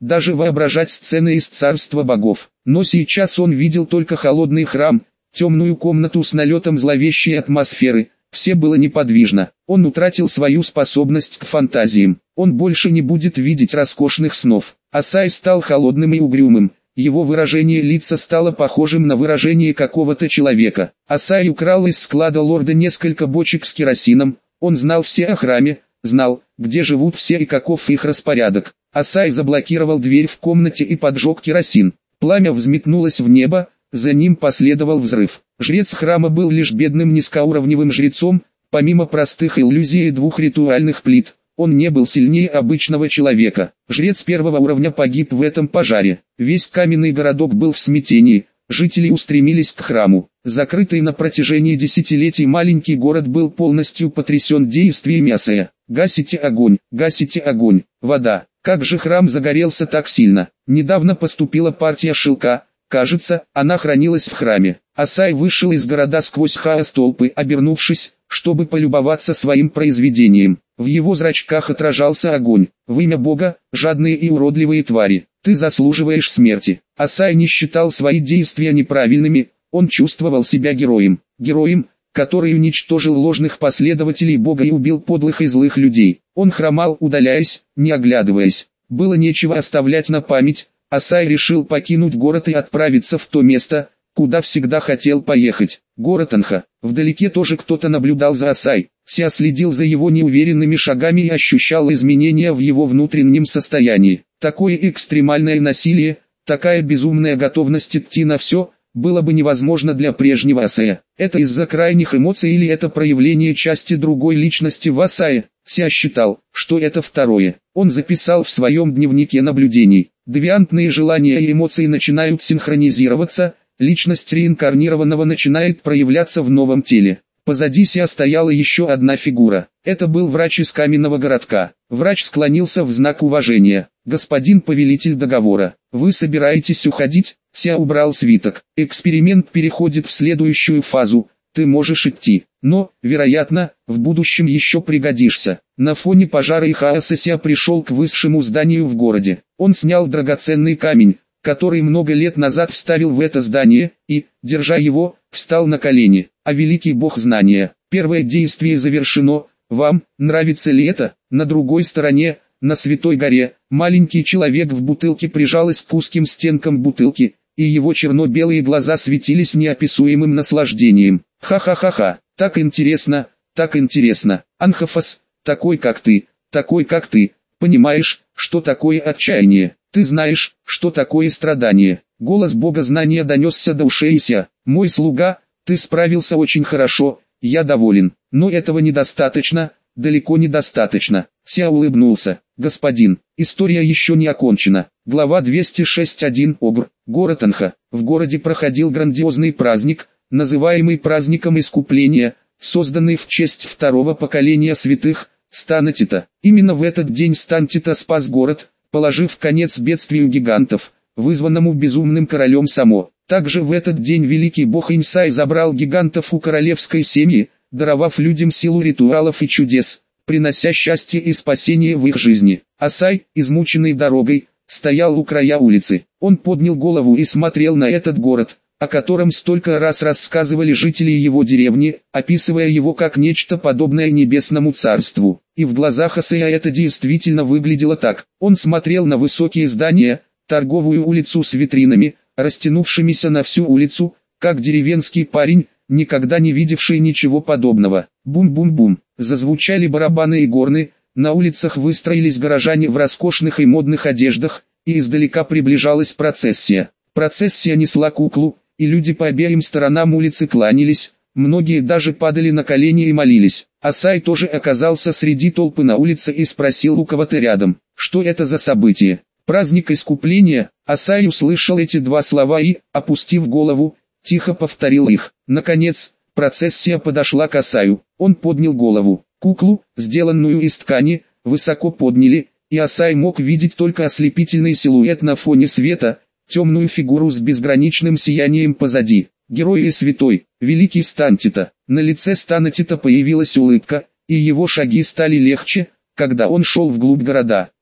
даже воображать сцены из царства богов. Но сейчас он видел только холодный храм, темную комнату с налетом зловещей атмосферы. Все было неподвижно. Он утратил свою способность к фантазиям. Он больше не будет видеть роскошных снов. Асай стал холодным и угрюмым. Его выражение лица стало похожим на выражение какого-то человека. Асай украл из склада лорда несколько бочек с керосином. Он знал все о храме, знал, где живут все и каков их распорядок. Асай заблокировал дверь в комнате и поджег керосин. Пламя взметнулось в небо, за ним последовал взрыв. Жрец храма был лишь бедным низкоуровневым жрецом, помимо простых иллюзий и двух ритуальных плит. Он не был сильнее обычного человека. Жрец первого уровня погиб в этом пожаре. Весь каменный городок был в смятении. Жители устремились к храму. Закрытый на протяжении десятилетий маленький город был полностью потрясен действиями Асая. «Гасите огонь! Гасите огонь! Вода!» Как же храм загорелся так сильно? Недавно поступила партия шелка. Кажется, она хранилась в храме. Асай вышел из города сквозь хаос толпы, обернувшись, чтобы полюбоваться своим произведением. В его зрачках отражался огонь. В имя Бога, жадные и уродливые твари, ты заслуживаешь смерти. Асай не считал свои действия неправильными, он чувствовал себя героем. Героем, который уничтожил ложных последователей Бога и убил подлых и злых людей. Он хромал, удаляясь, не оглядываясь. Было нечего оставлять на память. Асай решил покинуть город и отправиться в то место, куда всегда хотел поехать. Город Анха. Вдалеке тоже кто-то наблюдал за Асай. Ся следил за его неуверенными шагами и ощущал изменения в его внутреннем состоянии. Такое экстремальное насилие, такая безумная готовность идти на все, было бы невозможно для прежнего Асая. Это из-за крайних эмоций или это проявление части другой личности в Асае? Ся считал, что это второе. Он записал в своем дневнике наблюдений. Девиантные желания и эмоции начинают синхронизироваться, личность реинкарнированного начинает проявляться в новом теле. Позади Ся стояла еще одна фигура. Это был врач из каменного городка. Врач склонился в знак уважения. «Господин повелитель договора, вы собираетесь уходить?» Ся убрал свиток. «Эксперимент переходит в следующую фазу. Ты можешь идти, но, вероятно, в будущем еще пригодишься». На фоне пожара и хаоса Ся пришел к высшему зданию в городе. Он снял драгоценный камень, который много лет назад вставил в это здание, и, держа его, встал на колени. «А великий бог знания, первое действие завершено, вам, нравится ли это?» На другой стороне, на Святой горе, маленький человек в бутылке прижалась к узким стенкам бутылки, и его черно-белые глаза светились неописуемым наслаждением. «Ха-ха-ха-ха, так интересно, так интересно, Анхафас, такой как ты, такой как ты, понимаешь, что такое отчаяние, ты знаешь, что такое страдание». Голос бога знания донесся до ушей Ся. «Мой слуга, ты справился очень хорошо, я доволен, но этого недостаточно, далеко недостаточно». Ся улыбнулся. «Господин, история еще не окончена». Глава двести шесть точка один. Обр. Город Анха. В городе проходил грандиозный праздник, называемый праздником искупления, созданный в честь второго поколения святых, Станатита. Именно в этот день Стантита спас город, положив конец бедствию гигантов, вызванному безумным королем Само. Также в этот день великий бог Инсай забрал гигантов у королевской семьи, даровав людям силу ритуалов и чудес, принося счастье и спасение в их жизни. Асай, измученный дорогой, стоял у края улицы. Он поднял голову и смотрел на этот город, о котором столько раз рассказывали жители его деревни, описывая его как нечто подобное небесному царству. И в глазах Асая это действительно выглядело так. Он смотрел на высокие здания, торговую улицу с витринами, растянувшимися на всю улицу, как деревенский парень, никогда не видевший ничего подобного. Бум-бум-бум, зазвучали барабаны и горны, на улицах выстроились горожане в роскошных и модных одеждах, и издалека приближалась процессия. Процессия несла куклу, и люди по обеим сторонам улицы кланялись, многие даже падали на колени и молились. Асай тоже оказался среди толпы на улице и спросил у кого-то рядом, что это за событие. «Праздник искупления». Асай услышал эти два слова и, опустив голову, тихо повторил их. Наконец, процессия подошла к Асаю. Он поднял голову. Куклу, сделанную из ткани, высоко подняли, и Асай мог видеть только ослепительный силуэт на фоне света, темную фигуру с безграничным сиянием позади. Герой и святой, великий Стантита. На лице Станатита появилась улыбка, и его шаги стали легче, когда он шел вглубь города.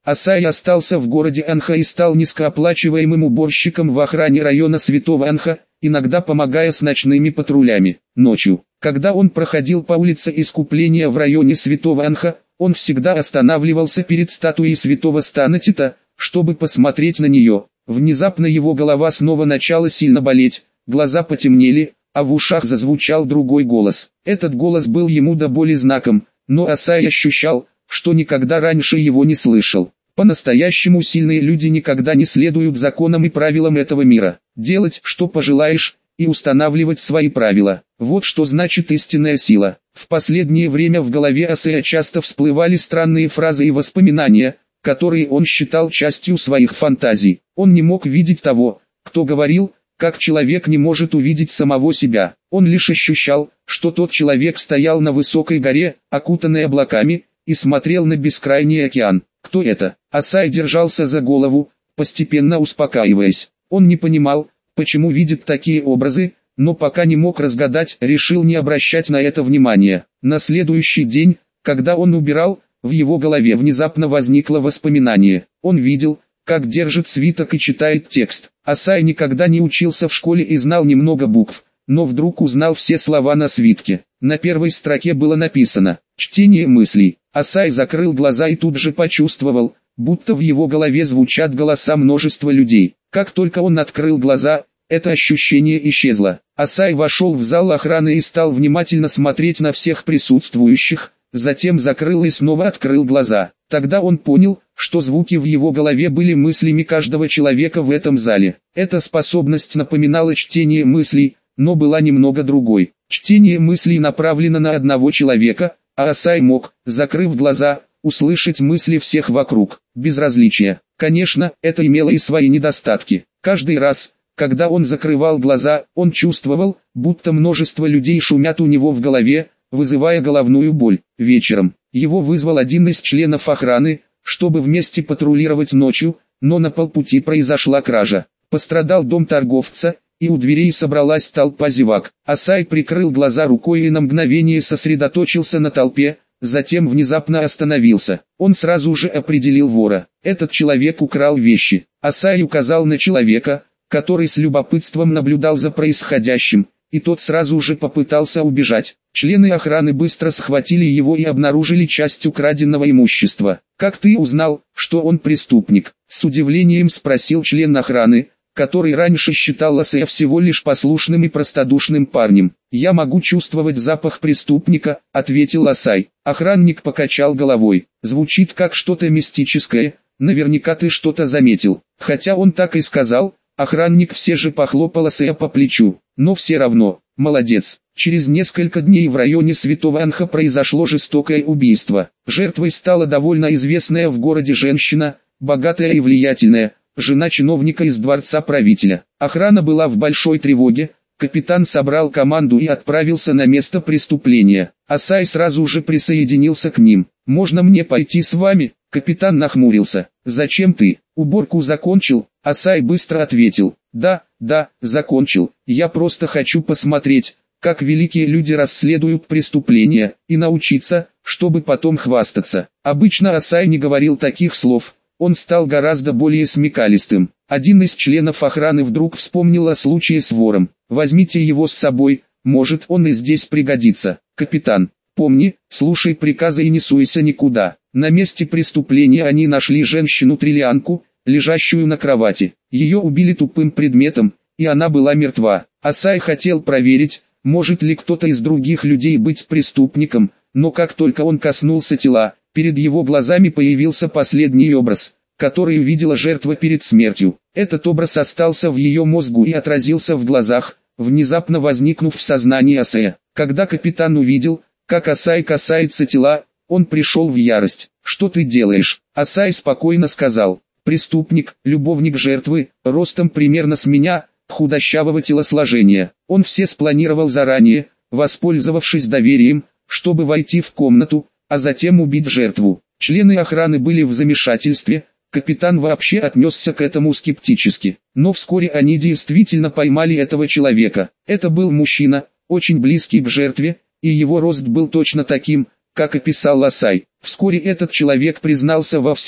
Асай остался в городе Анха и стал низкооплачиваемым уборщиком в охране района Святого Анха, иногда помогая с ночными патрулями. Ночью, когда он проходил по улице Искупления в районе Святого Анха, он всегда останавливался перед статуей святого Станатита, чтобы посмотреть на нее. Внезапно его голова снова начала сильно болеть, глаза потемнели, а в ушах зазвучал другой голос. Этот голос был ему до боли знаком, но Асай ощущал, что никогда раньше его не слышал. По-настоящему сильные люди никогда не следуют законам и правилам этого мира. Делать, что пожелаешь, и устанавливать свои правила. Вот что значит истинная сила. В последнее время в голове Асая часто всплывали странные фразы и воспоминания, которые он считал частью своих фантазий. Он не мог видеть того, кто говорил, как человек не может увидеть самого себя. Он лишь ощущал, что тот человек стоял на высокой горе, окутанной облаками, и смотрел на бескрайний океан. Кто это? Асай держался за голову, постепенно успокаиваясь. Он не понимал, почему видит такие образы, но пока не мог разгадать, решил не обращать на это внимания. На следующий день, когда он убирал, в его голове внезапно возникло воспоминание. Он видел, как держит свиток и читает текст. Асай никогда не учился в школе и знал немного букв, но вдруг узнал все слова на свитке. На первой строке было написано «Чтение мыслей». Асай закрыл глаза и тут же почувствовал, будто в его голове звучат голоса множества людей. Как только он открыл глаза, это ощущение исчезло. Асай вошел в зал охраны и стал внимательно смотреть на всех присутствующих, затем закрыл и снова открыл глаза. Тогда он понял, что звуки в его голове были мыслями каждого человека в этом зале. Эта способность напоминала чтение мыслей, но была немного другой. Чтение мыслей направлено на одного человека, а Асай мог, закрыв глаза, услышать мысли всех вокруг. Безразличие. Конечно, это имело и свои недостатки. Каждый раз, когда он закрывал глаза, он чувствовал, будто множество людей шумят у него в голове, вызывая головную боль. Вечером его вызвал один из членов охраны, чтобы вместе патрулировать ночью, но на полпути произошла кража. Пострадал дом торговца, и у дверей собралась толпа зевак. Асай прикрыл глаза рукой и на мгновение сосредоточился на толпе, затем внезапно остановился. Он сразу же определил вора. Этот человек украл вещи. Асай указал на человека, который с любопытством наблюдал за происходящим, и тот сразу же попытался убежать. Члены охраны быстро схватили его и обнаружили часть украденного имущества. «Как ты узнал, что он преступник?» — с удивлением спросил член охраны, который раньше считал Асая всего лишь послушным и простодушным парнем. «Я могу чувствовать запах преступника», — ответил Асай. Охранник покачал головой. «Звучит как что-то мистическое, наверняка ты что-то заметил». Хотя он так и сказал, охранник все же похлопал Асая по плечу. «Но все равно, молодец». Через несколько дней в районе Святого Анха произошло жестокое убийство. Жертвой стала довольно известная в городе женщина, богатая и влиятельная, жена чиновника из дворца правителя. Охрана была в большой тревоге, капитан собрал команду и отправился на место преступления. Асай сразу же присоединился к ним. «Можно мне пойти с вами?» Капитан нахмурился. «Зачем ты? Уборку закончил?» Асай быстро ответил. «Да, да, закончил. Я просто хочу посмотреть, как великие люди расследуют преступления, и научиться, чтобы потом хвастаться». Обычно Асай не говорил таких слов. Он стал гораздо более смекалистым. Один из членов охраны вдруг вспомнил о случае с вором. «Возьмите его с собой, может он и здесь пригодится. Капитан, помни, слушай приказы и не суйся никуда». На месте преступления они нашли женщину-триллианку, лежащую на кровати. Ее убили тупым предметом, и она была мертва. Асай хотел проверить, может ли кто-то из других людей быть преступником, но как только он коснулся тела, перед его глазами появился последний образ, который увидела жертва перед смертью. Этот образ остался в ее мозгу и отразился в глазах, внезапно возникнув в сознании Асая. Когда капитан увидел, как Асай касается тела, он пришел в ярость. «Что ты делаешь?» Асай спокойно сказал. «Преступник, любовник жертвы, ростом примерно с меня, худощавого телосложения. Он все спланировал заранее, воспользовавшись доверием, чтобы войти в комнату, а затем убить жертву». Члены охраны были в замешательстве, капитан вообще отнесся к этому скептически. Но вскоре они действительно поймали этого человека. Это был мужчина, очень близкий к жертве, и его рост был точно таким, как описал Асай. Вскоре этот человек признался во всем,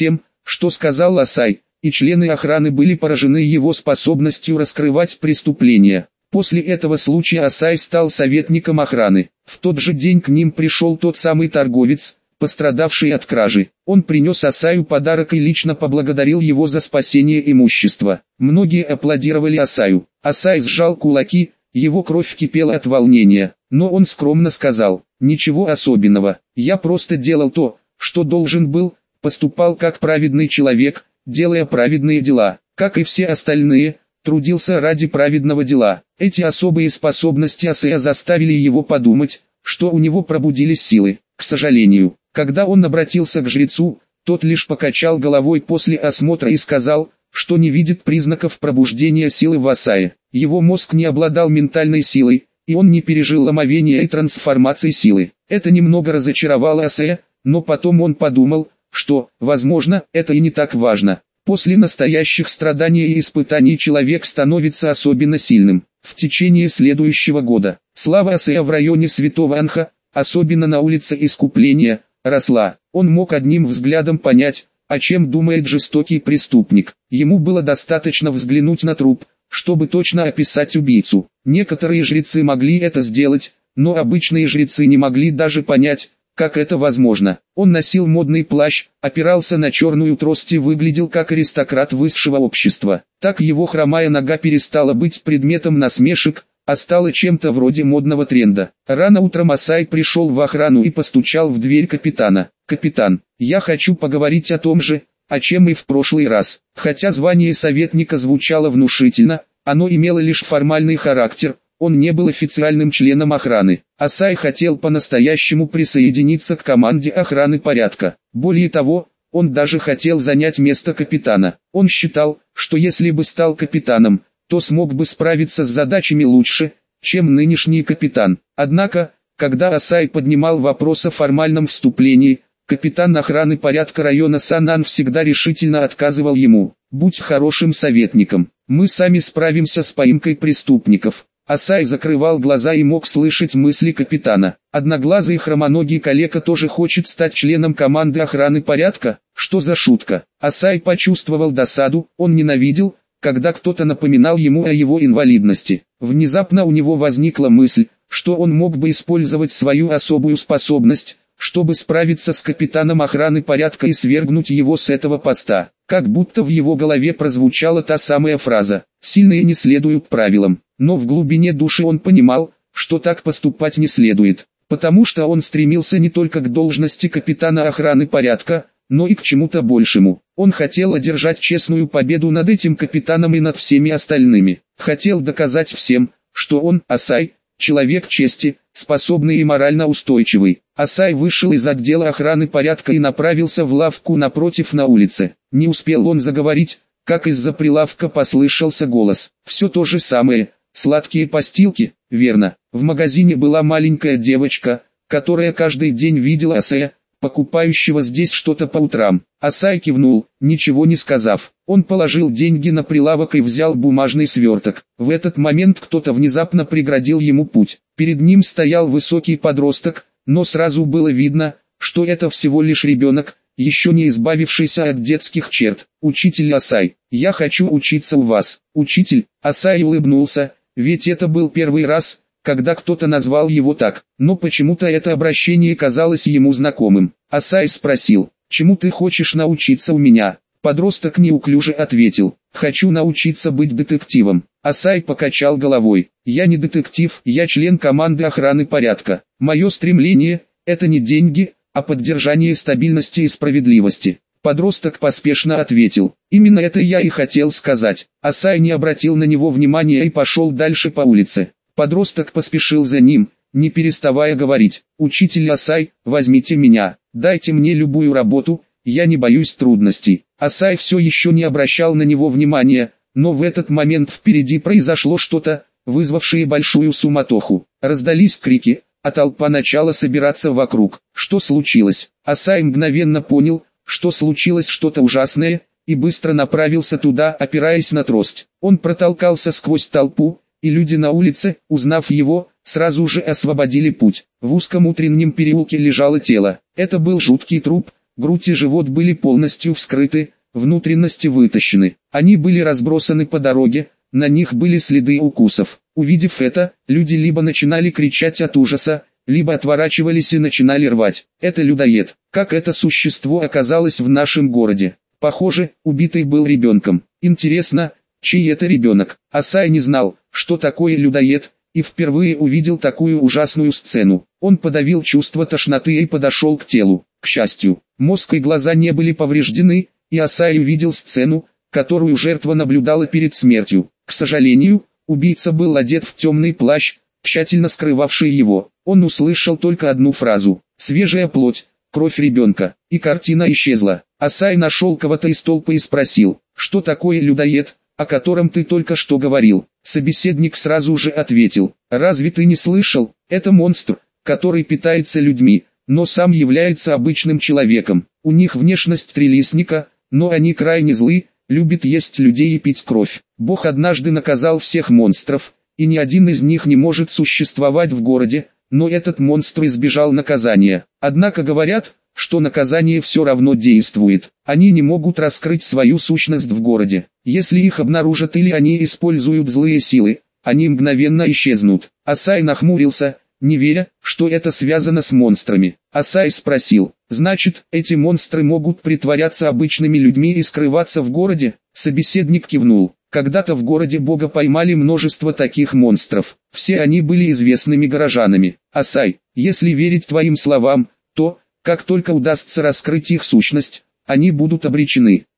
что сказал Асай, и члены охраны были поражены его способностью раскрывать преступления. После этого случая Асай стал советником охраны. В тот же день к ним пришел тот самый торговец, пострадавший от кражи. Он принес Асаю подарок и лично поблагодарил его за спасение имущества. Многие аплодировали Асаю. Асай сжал кулаки, его кровь кипела от волнения, но он скромно сказал: «Ничего особенного, я просто делал то, что должен был, поступал как праведный человек, делая праведные дела, как и все остальные, трудился ради праведного дела». Эти особые способности Асая заставили его подумать, что у него пробудились силы. К сожалению, когда он обратился к жрецу, тот лишь покачал головой после осмотра и сказал, что не видит признаков пробуждения силы в Асае. Его мозг не обладал ментальной силой, и он не пережил ломовения и трансформации силы. Это немного разочаровало Асая, но потом он подумал, что, возможно, это и не так важно. После настоящих страданий и испытаний человек становится особенно сильным. В течение следующего года слава Асая в районе Святого Анха, особенно на улице Искупления, росла. Он мог одним взглядом понять, о чем думает жестокий преступник. Ему было достаточно взглянуть на труп, чтобы точно описать убийцу. Некоторые жрецы могли это сделать, но обычные жрецы не могли даже понять, как это возможно. Он носил модный плащ, опирался на черную трость и выглядел как аристократ высшего общества. Так его хромая нога перестала быть предметом насмешек, а стала чем-то вроде модного тренда. Рано утром Асай пришел в охрану и постучал в дверь капитана. «Капитан, я хочу поговорить о том же, о чем и в прошлый раз». Хотя звание советника звучало внушительно, оно имело лишь формальный характер, он не был официальным членом охраны. Асай хотел по-настоящему присоединиться к команде охраны порядка. Более того, он даже хотел занять место капитана. Он считал, что если бы стал капитаном, то смог бы справиться с задачами лучше, чем нынешний капитан. Однако, когда Асай поднимал вопрос о формальном вступлении, капитан охраны порядка района Санан всегда решительно отказывал ему. «Будь хорошим советником, мы сами справимся с поимкой преступников». Асай закрывал глаза и мог слышать мысли капитана. Одноглазый хромоногий калека тоже хочет стать членом команды охраны порядка? Что за шутка? Асай почувствовал досаду, он ненавидел, когда кто-то напоминал ему о его инвалидности. Внезапно у него возникла мысль, что он мог бы использовать свою особую способность, чтобы справиться с капитаном охраны порядка и свергнуть его с этого поста. Как будто в его голове прозвучала та самая фраза: «Сильные не следуют правилам». Но в глубине души он понимал, что так поступать не следует, потому что он стремился не только к должности капитана охраны порядка, но и к чему-то большему. Он хотел одержать честную победу над этим капитаном и над всеми остальными. Хотел доказать всем, что он, Асай, человек чести, способный и морально устойчивый. Асай вышел из отдела охраны порядка и направился в лавку напротив на улице. Не успел он заговорить, как из-за прилавка послышался голос. Все то же самое, сладкие постилки, верно. В магазине была маленькая девочка, которая каждый день видела Асая, покупающего здесь что-то по утрам. Асай кивнул, ничего не сказав. Он положил деньги на прилавок и взял бумажный сверток. В этот момент кто-то внезапно преградил ему путь. Перед ним стоял высокий подросток, но сразу было видно, что это всего лишь ребенок, еще не избавившийся от детских черт. «Учитель Асай, я хочу учиться у вас». «Учитель?» Асай улыбнулся, ведь это был первый раз, когда кто-то назвал его так, но почему-то это обращение казалось ему знакомым. Асай спросил: «Чему ты хочешь научиться у меня?» Подросток неуклюже ответил: «Хочу научиться быть детективом». Асай покачал головой: «Я не детектив, я член команды охраны порядка. Мое стремление – это не деньги, а поддержание стабильности и справедливости». Подросток поспешно ответил: «Именно это я и хотел сказать». Асай не обратил на него внимания и пошел дальше по улице. Подросток поспешил за ним, не переставая говорить: «Учитель Асай, возьмите меня, дайте мне любую работу, я не боюсь трудностей». Асай все еще не обращал на него внимания, но в этот момент впереди произошло что-то, вызвавшее большую суматоху. Раздались крики, а толпа начала собираться вокруг. Что случилось? Асай мгновенно понял, что случилось что-то ужасное, и быстро направился туда, опираясь на трость. Он протолкался сквозь толпу, и люди на улице, узнав его, сразу же освободили путь. В узком утреннем переулке лежало тело. Это был жуткий труп, грудь и живот были полностью вскрыты, внутренности вытащены. Они были разбросаны по дороге, на них были следы укусов. Увидев это, люди либо начинали кричать от ужаса, либо отворачивались и начинали рвать. Это людоед. Как это существо оказалось в нашем городе? Похоже, убитый был ребенком. Интересно, чей это ребенок? Асай не знал, что такое людоед, и впервые увидел такую ужасную сцену. Он подавил чувство тошноты и подошел к телу. К счастью, мозг и глаза не были повреждены, и Асай увидел сцену, которую жертва наблюдала перед смертью. К сожалению, убийца был одет в темный плащ, тщательно скрывавший его. Он услышал только одну фразу: «Свежая плоть, кровь ребенка», и картина исчезла. Асай нашел кого-то из толпы и спросил: «Что такое людоед, о котором ты только что говорил?» Собеседник сразу же ответил: «Разве ты не слышал? Это монстр, который питается людьми, но сам является обычным человеком. У них внешность трилистника, но они крайне злы, любят есть людей и пить кровь. Бог однажды наказал всех монстров, и ни один из них не может существовать в городе, но этот монстр избежал наказания. Однако говорят, что наказание все равно действует. Они не могут раскрыть свою сущность в городе. Если их обнаружат или они используют злые силы, они мгновенно исчезнут». Асай нахмурился, не веря, что это связано с монстрами. Асай спросил: «Значит, эти монстры могут притворяться обычными людьми и скрываться в городе?» Собеседник кивнул. Когда-то в городе Бога поймали множество таких монстров. Все они были известными горожанами. Асай, если верить твоим словам, то, как только удастся раскрыть их сущность, они будут обречены.